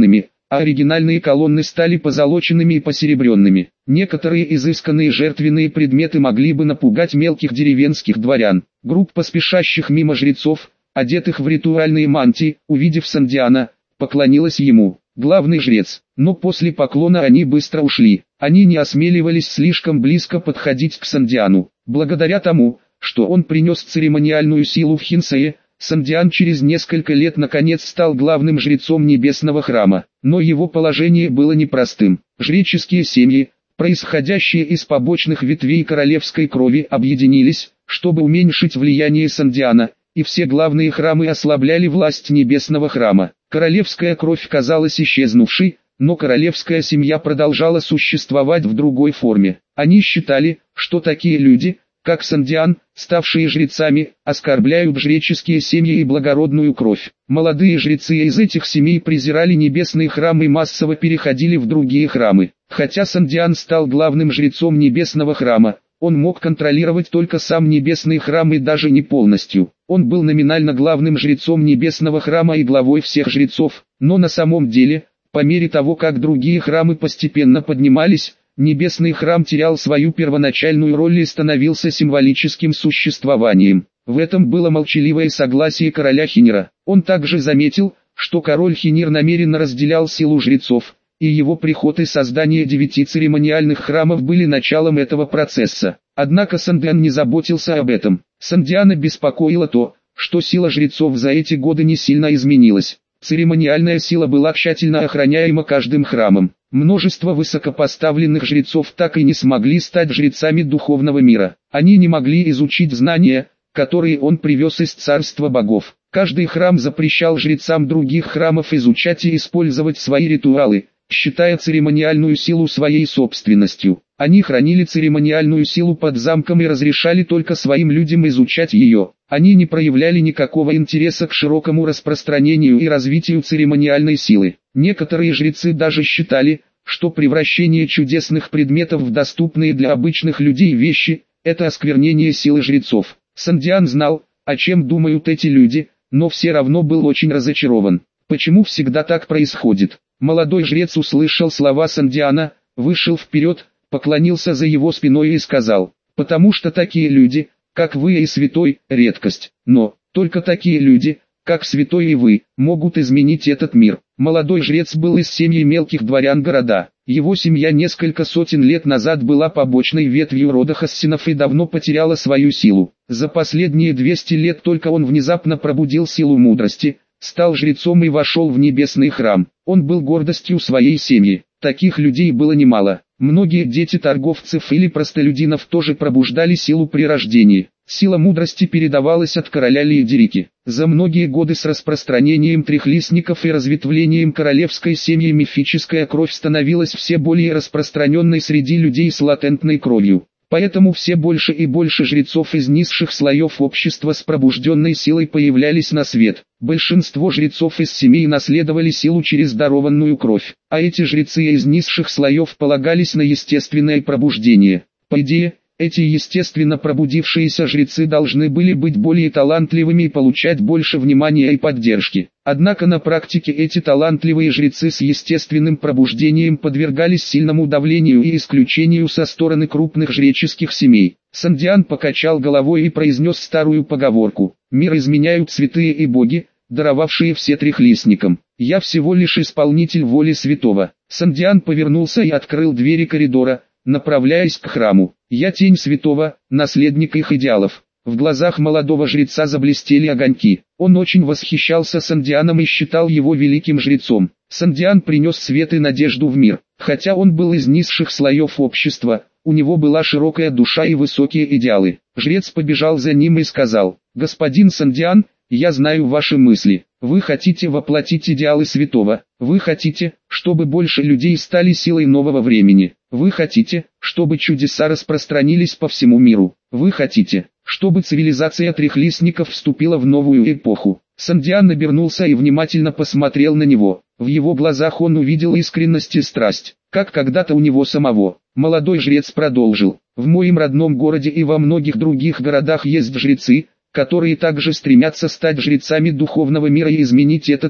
а оригинальные колонны стали позолоченными и посеребренными. Некоторые изысканные жертвенные предметы могли бы напугать мелких деревенских дворян. Группа спешащих мимо жрецов, одетых в ритуальные мантии, увидев Сандиана, поклонилась ему. Главный жрец. Но после поклона они быстро ушли. Они не осмеливались слишком близко подходить к Сандиану. Благодаря тому, что он принес церемониальную силу в Хинсее, Сандиан через несколько лет наконец стал главным жрецом небесного храма. Но его положение было непростым. Жреческие семьи, происходящие из побочных ветвей королевской крови, объединились, чтобы уменьшить влияние Сандиана, и все главные храмы ослабляли власть небесного храма. Королевская кровь казалась исчезнувшей, но королевская семья продолжала существовать в другой форме. Они считали, что такие люди, как Сандиан, ставшие жрецами, оскорбляют жреческие семьи и благородную кровь. Молодые жрецы из этих семей презирали небесный храм и массово переходили в другие храмы. Хотя Сандиан стал главным жрецом небесного храма, он мог контролировать только сам небесный храм и даже не полностью. Он был номинально главным жрецом небесного храма и главой всех жрецов, но на самом деле, по мере того как другие храмы постепенно поднимались, небесный храм терял свою первоначальную роль и становился символическим существованием. В этом было молчаливое согласие короля Хинира. Он также заметил, что король Хинир намеренно разделял силу жрецов, и его приход и создание девяти церемониальных храмов были началом этого процесса. Однако Сандиан не заботился об этом. Сандиана беспокоило то, что сила жрецов за эти годы не сильно изменилась. Церемониальная сила была тщательно охраняема каждым храмом. Множество высокопоставленных жрецов так и не смогли стать жрецами духовного мира. Они не могли изучить знания, которые он привез из царства богов. Каждый храм запрещал жрецам других храмов изучать и использовать свои ритуалы, считая церемониальную силу своей собственностью. Они хранили церемониальную силу под замком и разрешали только своим людям изучать ее. Они не проявляли никакого интереса к широкому распространению и развитию церемониальной силы. Некоторые жрецы даже считали, что превращение чудесных предметов в доступные для обычных людей вещи – это осквернение силы жрецов. Сандиан знал, о чем думают эти люди, но все равно был очень разочарован. Почему всегда так происходит? Молодой жрец услышал слова Сандиана, вышел вперед, поклонился за его спиной и сказал: «Потому что такие люди, как вы и святой, редкость. Но, только такие люди, как святой и вы, могут изменить этот мир». Молодой жрец был из семьи мелких дворян города. Его семья несколько сотен лет назад была побочной ветвью рода Хассинов и давно потеряла свою силу. За последние двести лет только он внезапно пробудил силу мудрости, стал жрецом и вошел в небесный храм. Он был гордостью своей семьи. Таких людей было немало. Многие дети торговцев или простолюдинов тоже пробуждали силу при рождении. Сила мудрости передавалась от короля Лиедерики. За многие годы с распространением трехлистников и разветвлением королевской семьи мифическая кровь становилась все более распространенной среди людей с латентной кровью. Поэтому все больше и больше жрецов из низших слоев общества с пробужденной силой появлялись на свет. Большинство жрецов из семей наследовали силу через дарованную кровь, а эти жрецы из низших слоев полагались на естественное пробуждение. По идее, эти естественно пробудившиеся жрецы должны были быть более талантливыми и получать больше внимания и поддержки. Однако на практике эти талантливые жрецы с естественным пробуждением подвергались сильному давлению и исключению со стороны крупных жреческих семей. Сандиан покачал головой и произнес старую поговорку: «Мир изменяют святые и боги, даровавшие все трехлистникам. Я всего лишь исполнитель воли святого». Сандиан повернулся и открыл двери коридора, направляясь к храму. «Я тень святого, наследник их идеалов». В глазах молодого жреца заблестели огоньки. Он очень восхищался Сандианом и считал его великим жрецом. Сандиан принес свет и надежду в мир. Хотя он был из низших слоев общества, у него была широкая душа и высокие идеалы. Жрец побежал за ним и сказал: «Господин Сандиан, я знаю ваши мысли. Вы хотите воплотить идеалы святого. Вы хотите, чтобы больше людей стали силой нового времени. Вы хотите, чтобы чудеса распространились по всему миру. Вы хотите, чтобы цивилизация трехлистников вступила в новую эпоху». Сандиан обернулся и внимательно посмотрел на него. В его глазах он увидел искренность и страсть, как когда-то у него самого. Молодой жрец продолжил: «В моем родном городе и во многих других городах есть жрецы, которые также стремятся стать жрецами духовного мира и изменить этот мир.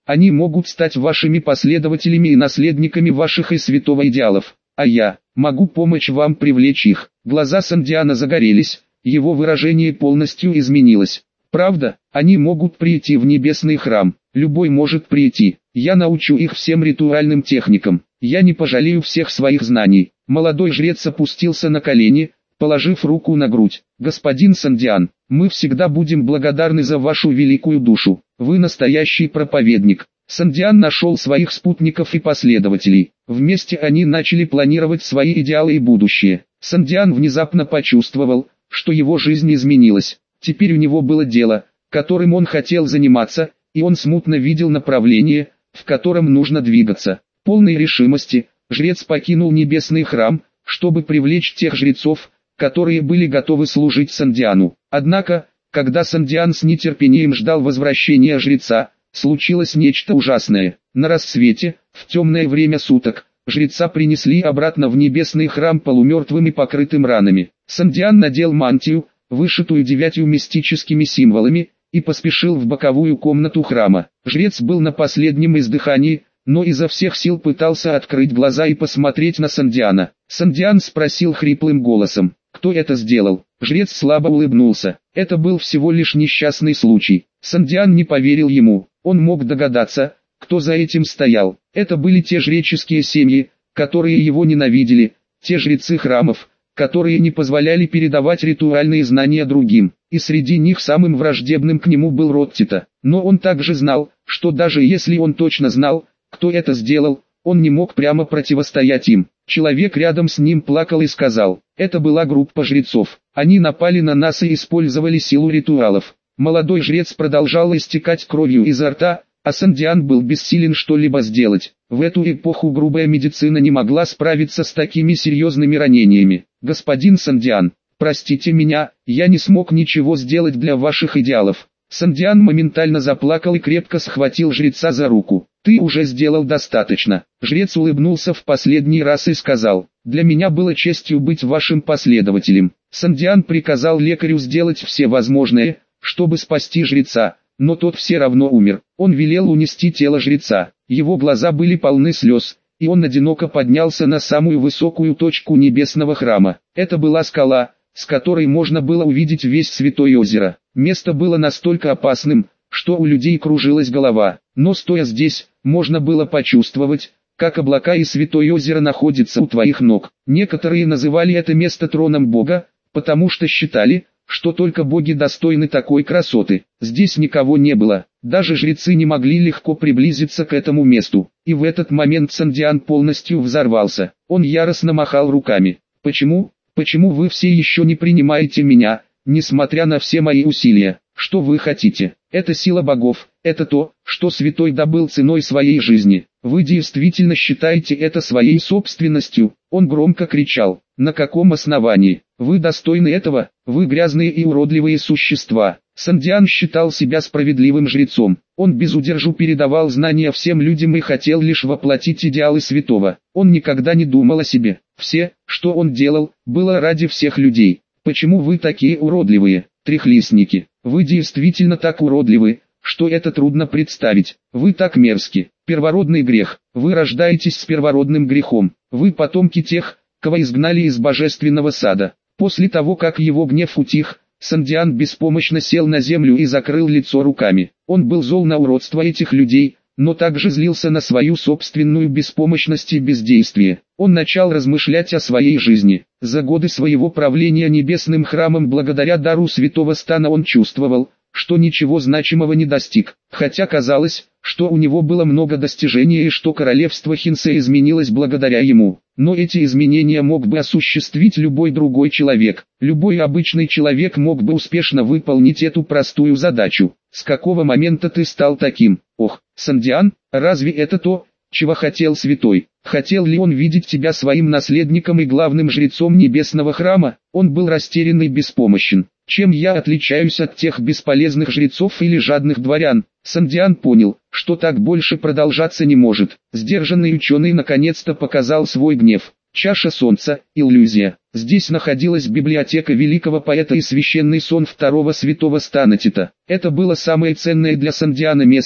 Они могут стать вашими последователями и наследниками ваших и святого идеалов. А я могу помочь вам привлечь их. Глаза Сандиана загорелись, его выражение полностью изменилось. Правда, они могут прийти в небесный храм. Любой может прийти. Я научу их всем ритуальным техникам. Я не пожалею всех своих знаний. Молодой жрец опустился на колени, положив руку на грудь. Господин Сандиан, мы всегда будем благодарны за вашу великую душу. Вы настоящий проповедник. Сандиан нашел своих спутников и последователей. Вместе они начали планировать свои идеалы и будущее. Сандиан внезапно почувствовал, что его жизнь изменилась. Теперь у него было дело, которым он хотел заниматься, и он смутно видел направление, в котором нужно двигаться. Полной решимости, жрец покинул небесный храм, чтобы привлечь тех жрецов, которые были готовы служить Сандиану. Однако, когда Сандиан с нетерпением ждал возвращения жреца, случилось нечто ужасное. На рассвете, в темное время суток, жреца принесли обратно в небесный храм полумертвым и покрытым ранами. Сандиан надел мантию, вышитую девятью мистическими символами, и поспешил в боковую комнату храма. Жрец был на последнем издыхании, но изо всех сил пытался открыть глаза и посмотреть на Сандиана. Сандиан спросил хриплым голосом, кто это сделал. Жрец слабо улыбнулся. Это был всего лишь несчастный случай. Сандиан не поверил ему. Он мог догадаться, кто за этим стоял. Это были те жреческие семьи, которые его ненавидели, те жрецы храмов, которые не позволяли передавать ритуальные знания другим. И среди них самым враждебным к нему был род Тита. Но он также знал, что даже если он точно знал, кто это сделал, он не мог прямо противостоять им. Человек рядом с ним плакал и сказал, это была группа жрецов. Они напали на нас и использовали силу ритуалов. Молодой жрец продолжал истекать кровью изо рта, а Сандиан был бессилен что-либо сделать. В эту эпоху грубая медицина не могла справиться с такими серьезными ранениями. Господин Сандиан, простите меня, я не смог ничего сделать для ваших идеалов. Сандиан моментально заплакал и крепко схватил жреца за руку. Ты уже сделал достаточно. Жрец улыбнулся в последний раз и сказал, для меня было честью быть вашим последователем. Сандиан приказал лекарю сделать все возможное, чтобы спасти жреца, но тот все равно умер. Он велел унести тело жреца. Его глаза были полны слез, и он одиноко поднялся на самую высокую точку небесного храма. Это была скала, с которой можно было увидеть весь Святое озеро. Место было настолько опасным, что у людей кружилась голова. Но стоя здесь, можно было почувствовать, как облака и Святое озеро находятся у твоих ног. Некоторые называли это место троном Бога, потому что считали, что только боги достойны такой красоты. Здесь никого не было, даже жрецы не могли легко приблизиться к этому месту. И в этот момент Сандиан полностью взорвался. Он яростно махал руками. Почему? Почему вы все еще не принимаете меня, несмотря на все мои усилия? Что вы хотите? Это сила богов, это то, что святой добыл ценой своей жизни. Вы действительно считаете это своей собственностью? Он громко кричал. На каком основании? Вы достойны этого? Вы грязные и уродливые существа. Сандиан считал себя справедливым жрецом. Он без удержу передавал знания всем людям и хотел лишь воплотить идеалы святого. Он никогда не думал о себе. Все, что он делал, было ради всех людей. Почему вы такие уродливые, тряхлистники? Вы действительно так уродливы, что это трудно представить. Вы так мерзки. Первородный грех. Вы рождаетесь с первородным грехом. Вы потомки тех, кого изгнали из божественного сада. После того, как его гнев утих, Сандиан беспомощно сел на землю и закрыл лицо руками. Он был зол на уродство этих людей, но также злился на свою собственную беспомощность и бездействие. Он начал размышлять о своей жизни. За годы своего правления небесным храмом благодаря дару святого стана он чувствовал, что ничего значимого не достиг, хотя казалось, что у него было много достижений и что королевство Хинсе изменилось благодаря ему. Но эти изменения мог бы осуществить любой другой человек. Любой обычный человек мог бы успешно выполнить эту простую задачу. С какого момента ты стал таким? Ох, Сандиан, разве это то, чего хотел святой? Хотел ли он видеть тебя своим наследником и главным жрецом небесного храма? Он был растерян и беспомощен. Чем я отличаюсь от тех бесполезных жрецов или жадных дворян? Сандиан понял, что так больше продолжаться не может. Сдержанный ученый наконец-то показал свой гнев. Чаша солнца, иллюзия. Здесь находилась библиотека великого поэта и священный сон второго святого стана Тита. Это было самое ценное для Сандиана место,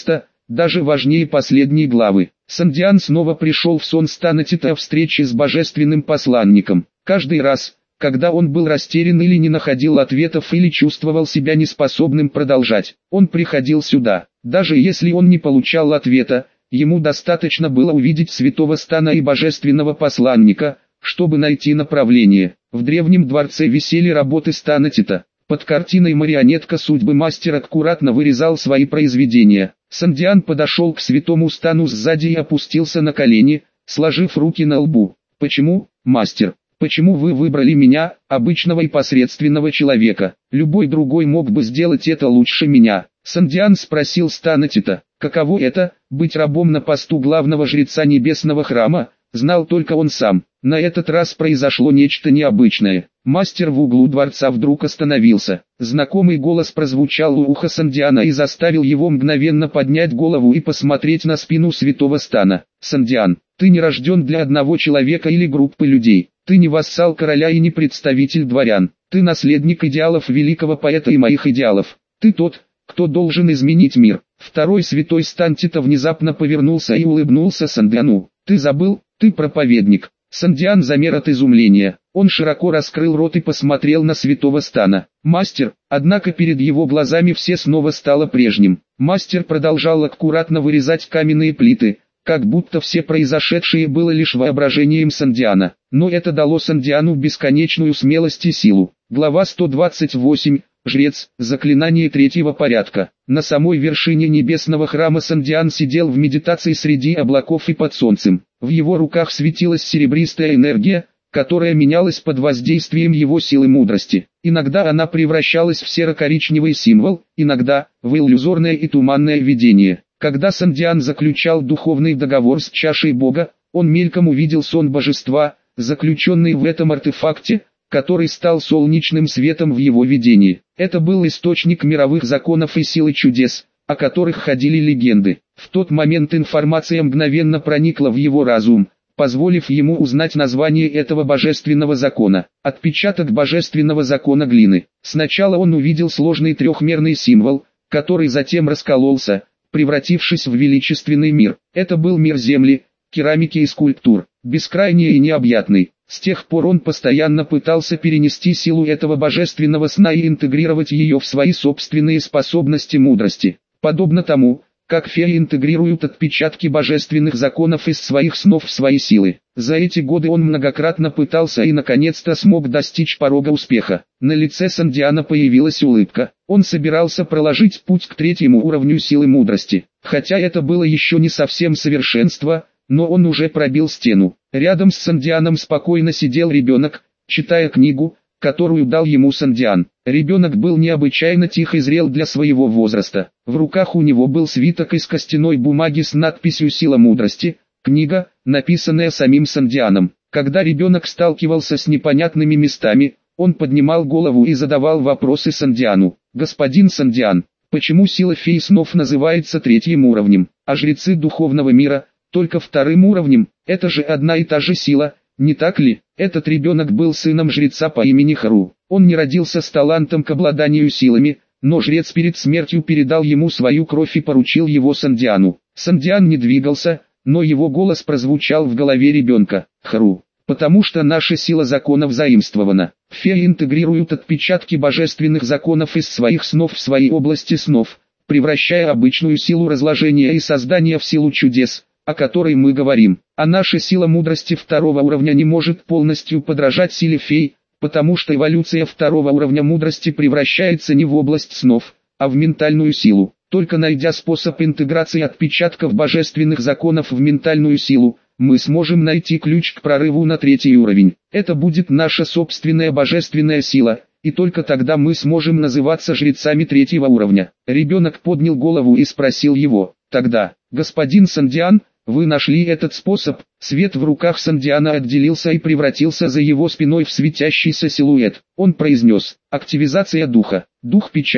даже важнее последней главы. Сандиан снова пришел в сон Станатита о встрече с божественным посланником. Каждый раз, когда он был растерян или не находил ответов или чувствовал себя неспособным продолжать, он приходил сюда. Даже если он не получал ответа, ему достаточно было увидеть святого Стана и божественного посланника, чтобы найти направление. В древнем дворце висели работы Станатита. Под картиной марионетка судьбы мастер аккуратно вырезал свои произведения. Сандиан подошел к святому Стану сзади и опустился на колени, сложив руки на лбу. «Почему, мастер? Почему вы выбрали меня, обычного и посредственного человека? Любой другой мог бы сделать это лучше меня». Сандиан спросил Станатита, каково это, быть рабом на посту главного жреца небесного храма, знал только он сам. На этот раз произошло нечто необычное. Мастер в углу дворца вдруг остановился. Знакомый голос прозвучал у уха Сандиана и заставил его мгновенно поднять голову и посмотреть на спину святого Стана. «Сандиан, ты не рожден для одного человека или группы людей. Ты не вассал короля и не представитель дворян. Ты наследник идеалов великого поэта и моих идеалов. Ты тот, кто должен изменить мир». Второй святой Стан Тита внезапно повернулся и улыбнулся Сандиану. «Ты забыл, ты проповедник». Сандиан замер от изумления. Он широко раскрыл рот и посмотрел на святого Стана. «Мастер», однако перед его глазами все снова стало прежним. Мастер продолжал аккуратно вырезать каменные плиты, как будто все произошедшее было лишь воображением Сандиана. Но это дало Сандиану бесконечную смелость и силу. Глава сто двадцать восемь. Жрец, заклинание третьего порядка. На самой вершине небесного храма Сандиан сидел в медитации среди облаков и под солнцем. В его руках светилась серебристая энергия, которая менялась под воздействием его силы мудрости. Иногда она превращалась в серо-коричневый символ, иногда в иллюзорное и туманное видение. Когда Сандиан заключал духовный договор с чашей Бога, он мельком увидел сон божества, заключенный в этом артефакте, который стал солнечным светом в его видении. Это был источник мировых законов и силы чудес, о которых ходили легенды. В тот момент информация мгновенно проникла в его разум, позволив ему узнать название этого божественного закона. Отпечаток божественного закона глины. Сначала он увидел сложный трехмерный символ, который затем раскололся, превратившись в величественный мир. Это был мир земли, керамики и скульптур, бескрайний и необъятный. С тех пор он постоянно пытался перенести силу этого божественного сна и интегрировать ее в свои собственные способности мудрости. Подобно тому, как феи интегрируют отпечатки божественных законов из своих снов в свои силы. За эти годы он многократно пытался и наконец-то смог достичь порога успеха. На лице Сандиана появилась улыбка. Он собирался проложить путь к третьему уровню силы мудрости. Хотя это было еще не совсем совершенство, но он уже пробил стену. Рядом с Сандианом спокойно сидел ребенок, читая книгу, которую дал ему Сандиан. Ребенок был необычайно тих и зрел для своего возраста. В руках у него был свиток из костяной бумаги с надписью «Сила мудрости», книга, написанная самим Сандианом. Когда ребенок сталкивался с непонятными местами, он поднимал голову и задавал вопросы Сандиану. «Господин Сандиан, почему сила фей снов называется третьим уровнем, а жрецы духовного мира – только вторым уровнем? Это же одна и та же сила, не так ли?» Этот ребенок был сыном жреца по имени Хару. Он не родился с талантом к обладанию силами, но жрец перед смертью передал ему свою кровь и поручил его Сандиану. Сандиан не двигался, но его голос прозвучал в голове ребенка. «Хару, потому что наша сила законов заимствована. Феи интегрируют отпечатки божественных законов из своих снов в свои области снов, превращая обычную силу разложения и создания в силу чудес, о которой мы говорим. А наша сила мудрости второго уровня не может полностью подражать силе фей, потому что эволюция второго уровня мудрости превращается не в область снов, а в ментальную силу. Только найдя способ интеграции отпечатков божественных законов в ментальную силу, мы сможем найти ключ к прорыву на третий уровень. Это будет наша собственная божественная сила, и только тогда мы сможем называться жрецами третьего уровня». Ребенок поднял голову и спросил его: «Тогда, господин Сандиан, вы нашли этот способ?» Свет в руках Сандиана отделился и превратился за его спиной в светящийся силуэт. Он произнес: «Активизация духа, дух печати».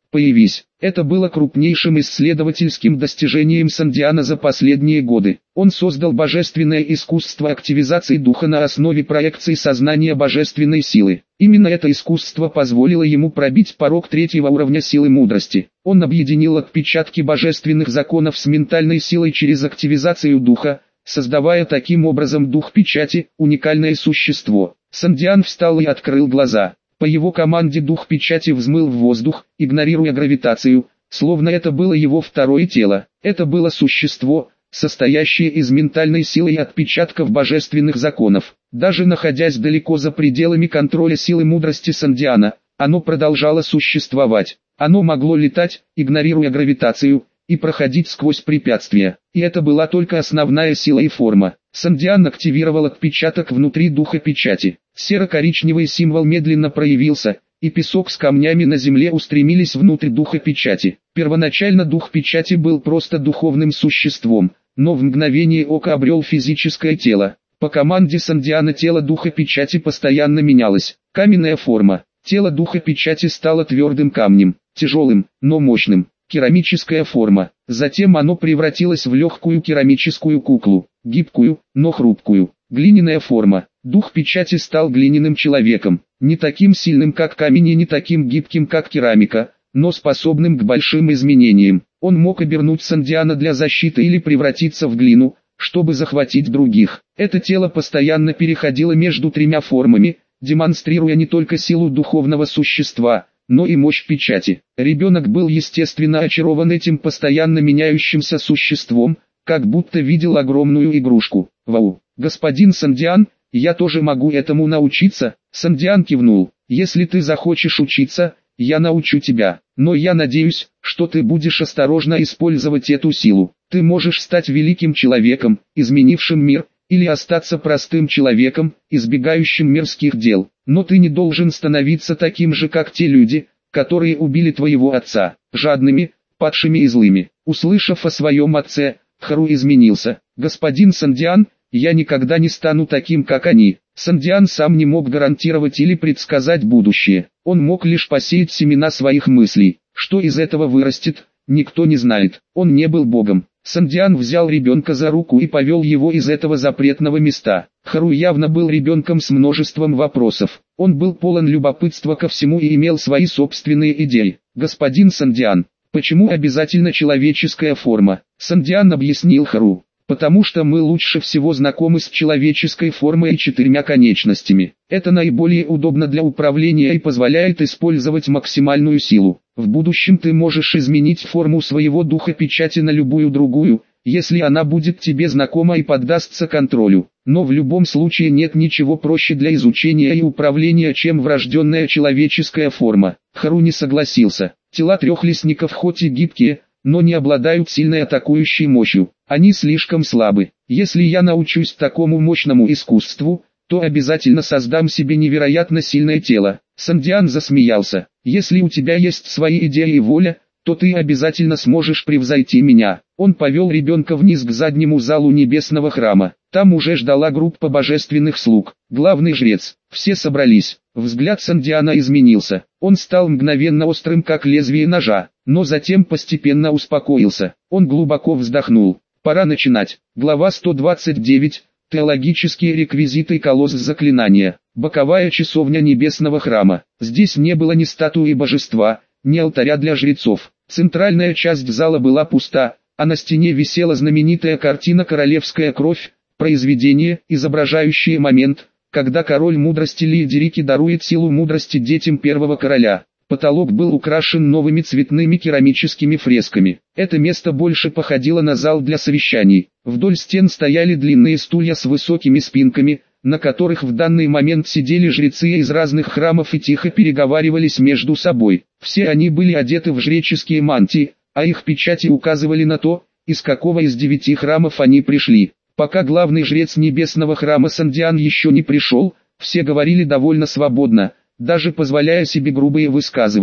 появись. Это было крупнейшим исследовательским достижением Сандиана за последние годы. Он создал божественное искусство активизации духа на основе проекции сознания божественной силы. Именно это искусство позволило ему пробить порог третьего уровня силы мудрости. Он объединил отпечатки божественных законов с ментальной силой через активизацию духа, создавая таким образом дух печати, уникальное существо. Сандиан встал и открыл глаза. По его команде дух печати взмыл в воздух, игнорируя гравитацию, словно это было его второе тело. Это было существо, состоящее из ментальной силы и отпечатков божественных законов. Даже находясь далеко за пределами контроля силы мудрости Сандиана, оно продолжало существовать. Оно могло летать, игнорируя гравитацию, и проходить сквозь препятствия. И это была только основная сила и форма. Сандиан активировал отпечаток внутри духа печати. Серо-коричневый символ медленно проявился, и песок с камнями на земле устремились внутрь духа печати. Первоначально дух печати был просто духовным существом, но в мгновение ока обрел физическое тело. По команде Сандиана тело духа печати постоянно менялось. Каменная форма. Тело духа печати стало твердым камнем, тяжелым, но мощным. Керамическая форма. Затем оно превратилось в легкую керамическую куклу, гибкую, но хрупкую. Глиняная форма. Дух печати стал глиняным человеком, не таким сильным как камень и не таким гибким как керамика, но способным к большим изменениям. Он мог обернуть Сандиана для защиты или превратиться в глину, чтобы захватить других. Это тело постоянно переходило между тремя формами, демонстрируя не только силу духовного существа, но и мощь печати. Ребенок был естественно очарован этим постоянно меняющимся существом, как будто видел огромную игрушку. Вау, господин Сандиан, я тоже могу этому научиться? Сандиан кивнул. Если ты захочешь учиться, я научу тебя. Но я надеюсь, что ты будешь осторожно использовать эту силу. Ты можешь стать великим человеком, изменившим мир, или остаться простым человеком, избегающим мирских дел. Но ты не должен становиться таким же, как те люди, которые убили твоего отца, жадными, падшими и злыми. Услышав о своем отце, Хару изменился. Господин Сандиан, я никогда не стану таким, как они. Сандиан сам не мог гарантировать или предсказать будущее. Он мог лишь посеять семена своих мыслей. Что из этого вырастет, никто не знает. Он не был богом. Сандиан взял ребенка за руку и повел его из этого запретного места. Хару явно был ребенком с множеством вопросов. Он был полон любопытства ко всему и имел свои собственные идеи. Господин Сандиан, почему обязательно человеческая форма? Сандиан объяснил Хару. Потому что мы лучше всего знакомы с человеческой формой и четырьмя конечностями. Это наиболее удобно для управления и позволяет использовать максимальную силу. В будущем ты можешь изменить форму своего духа печати на любую другую, если она будет тебе знакома и поддастся контролю. Но в любом случае нет ничего проще для изучения и управления, чем врожденная человеческая форма. Хару не согласился. Тела трехлистников хоть и гибкие, но не обладают сильной атакующей мощью. Они слишком слабы. Если я научусь такому мощному искусству, то обязательно создам себе невероятно сильное тело. Сандиан засмеялся. Если у тебя есть свои идеи и воля, то ты обязательно сможешь превзойти меня. Он повел ребенка вниз к заднему залу небесного храма. Там уже ждала группа божественных слуг. Главный жрец. Все собрались. Взгляд Сандиана изменился. Он стал мгновенно острым, как лезвие ножа, но затем постепенно успокоился. Он глубоко вздохнул. Пора начинать. Глава сто двадцать девять. Теологические реквизиты и колосс заклинания. Боковая часовня небесного храма. Здесь не было ни статуи божества, ни алтаря для жрецов. Центральная часть зала была пуста, а на стене висела знаменитая картина «Королевская кровь», произведение, изображающее момент, когда король мудрости Лиедерики дарует силу мудрости детям первого короля. Потолок был украшен новыми цветными керамическими фресками. Это место больше походило на зал для совещаний. Вдоль стен стояли длинные стулья с высокими спинками, на которых в данный момент сидели жрецы из разных храмов и тихо переговаривались между собой. Все они были одеты в жреческие мантии, а их печати указывали на то, из какого из девяти храмов они пришли. Пока главный жрец небесного храма Сандиан еще не пришел, все говорили довольно свободно, даже позволяя себе грубые высказывания.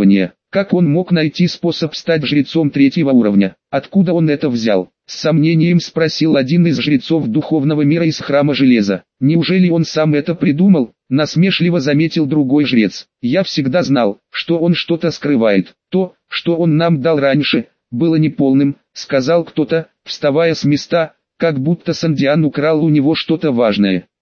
Как он мог найти способ стать жрецом третьего уровня? Откуда он это взял? С сомнением спросил один из жрецов духовного мира из храма железа. Неужели он сам это придумал? Насмешливо заметил другой жрец. Я всегда знал, что он что-то скрывает. То, что он нам дал раньше, было неполным, сказал кто-то, вставая с места, как будто Сандиан украл у него что-то важное.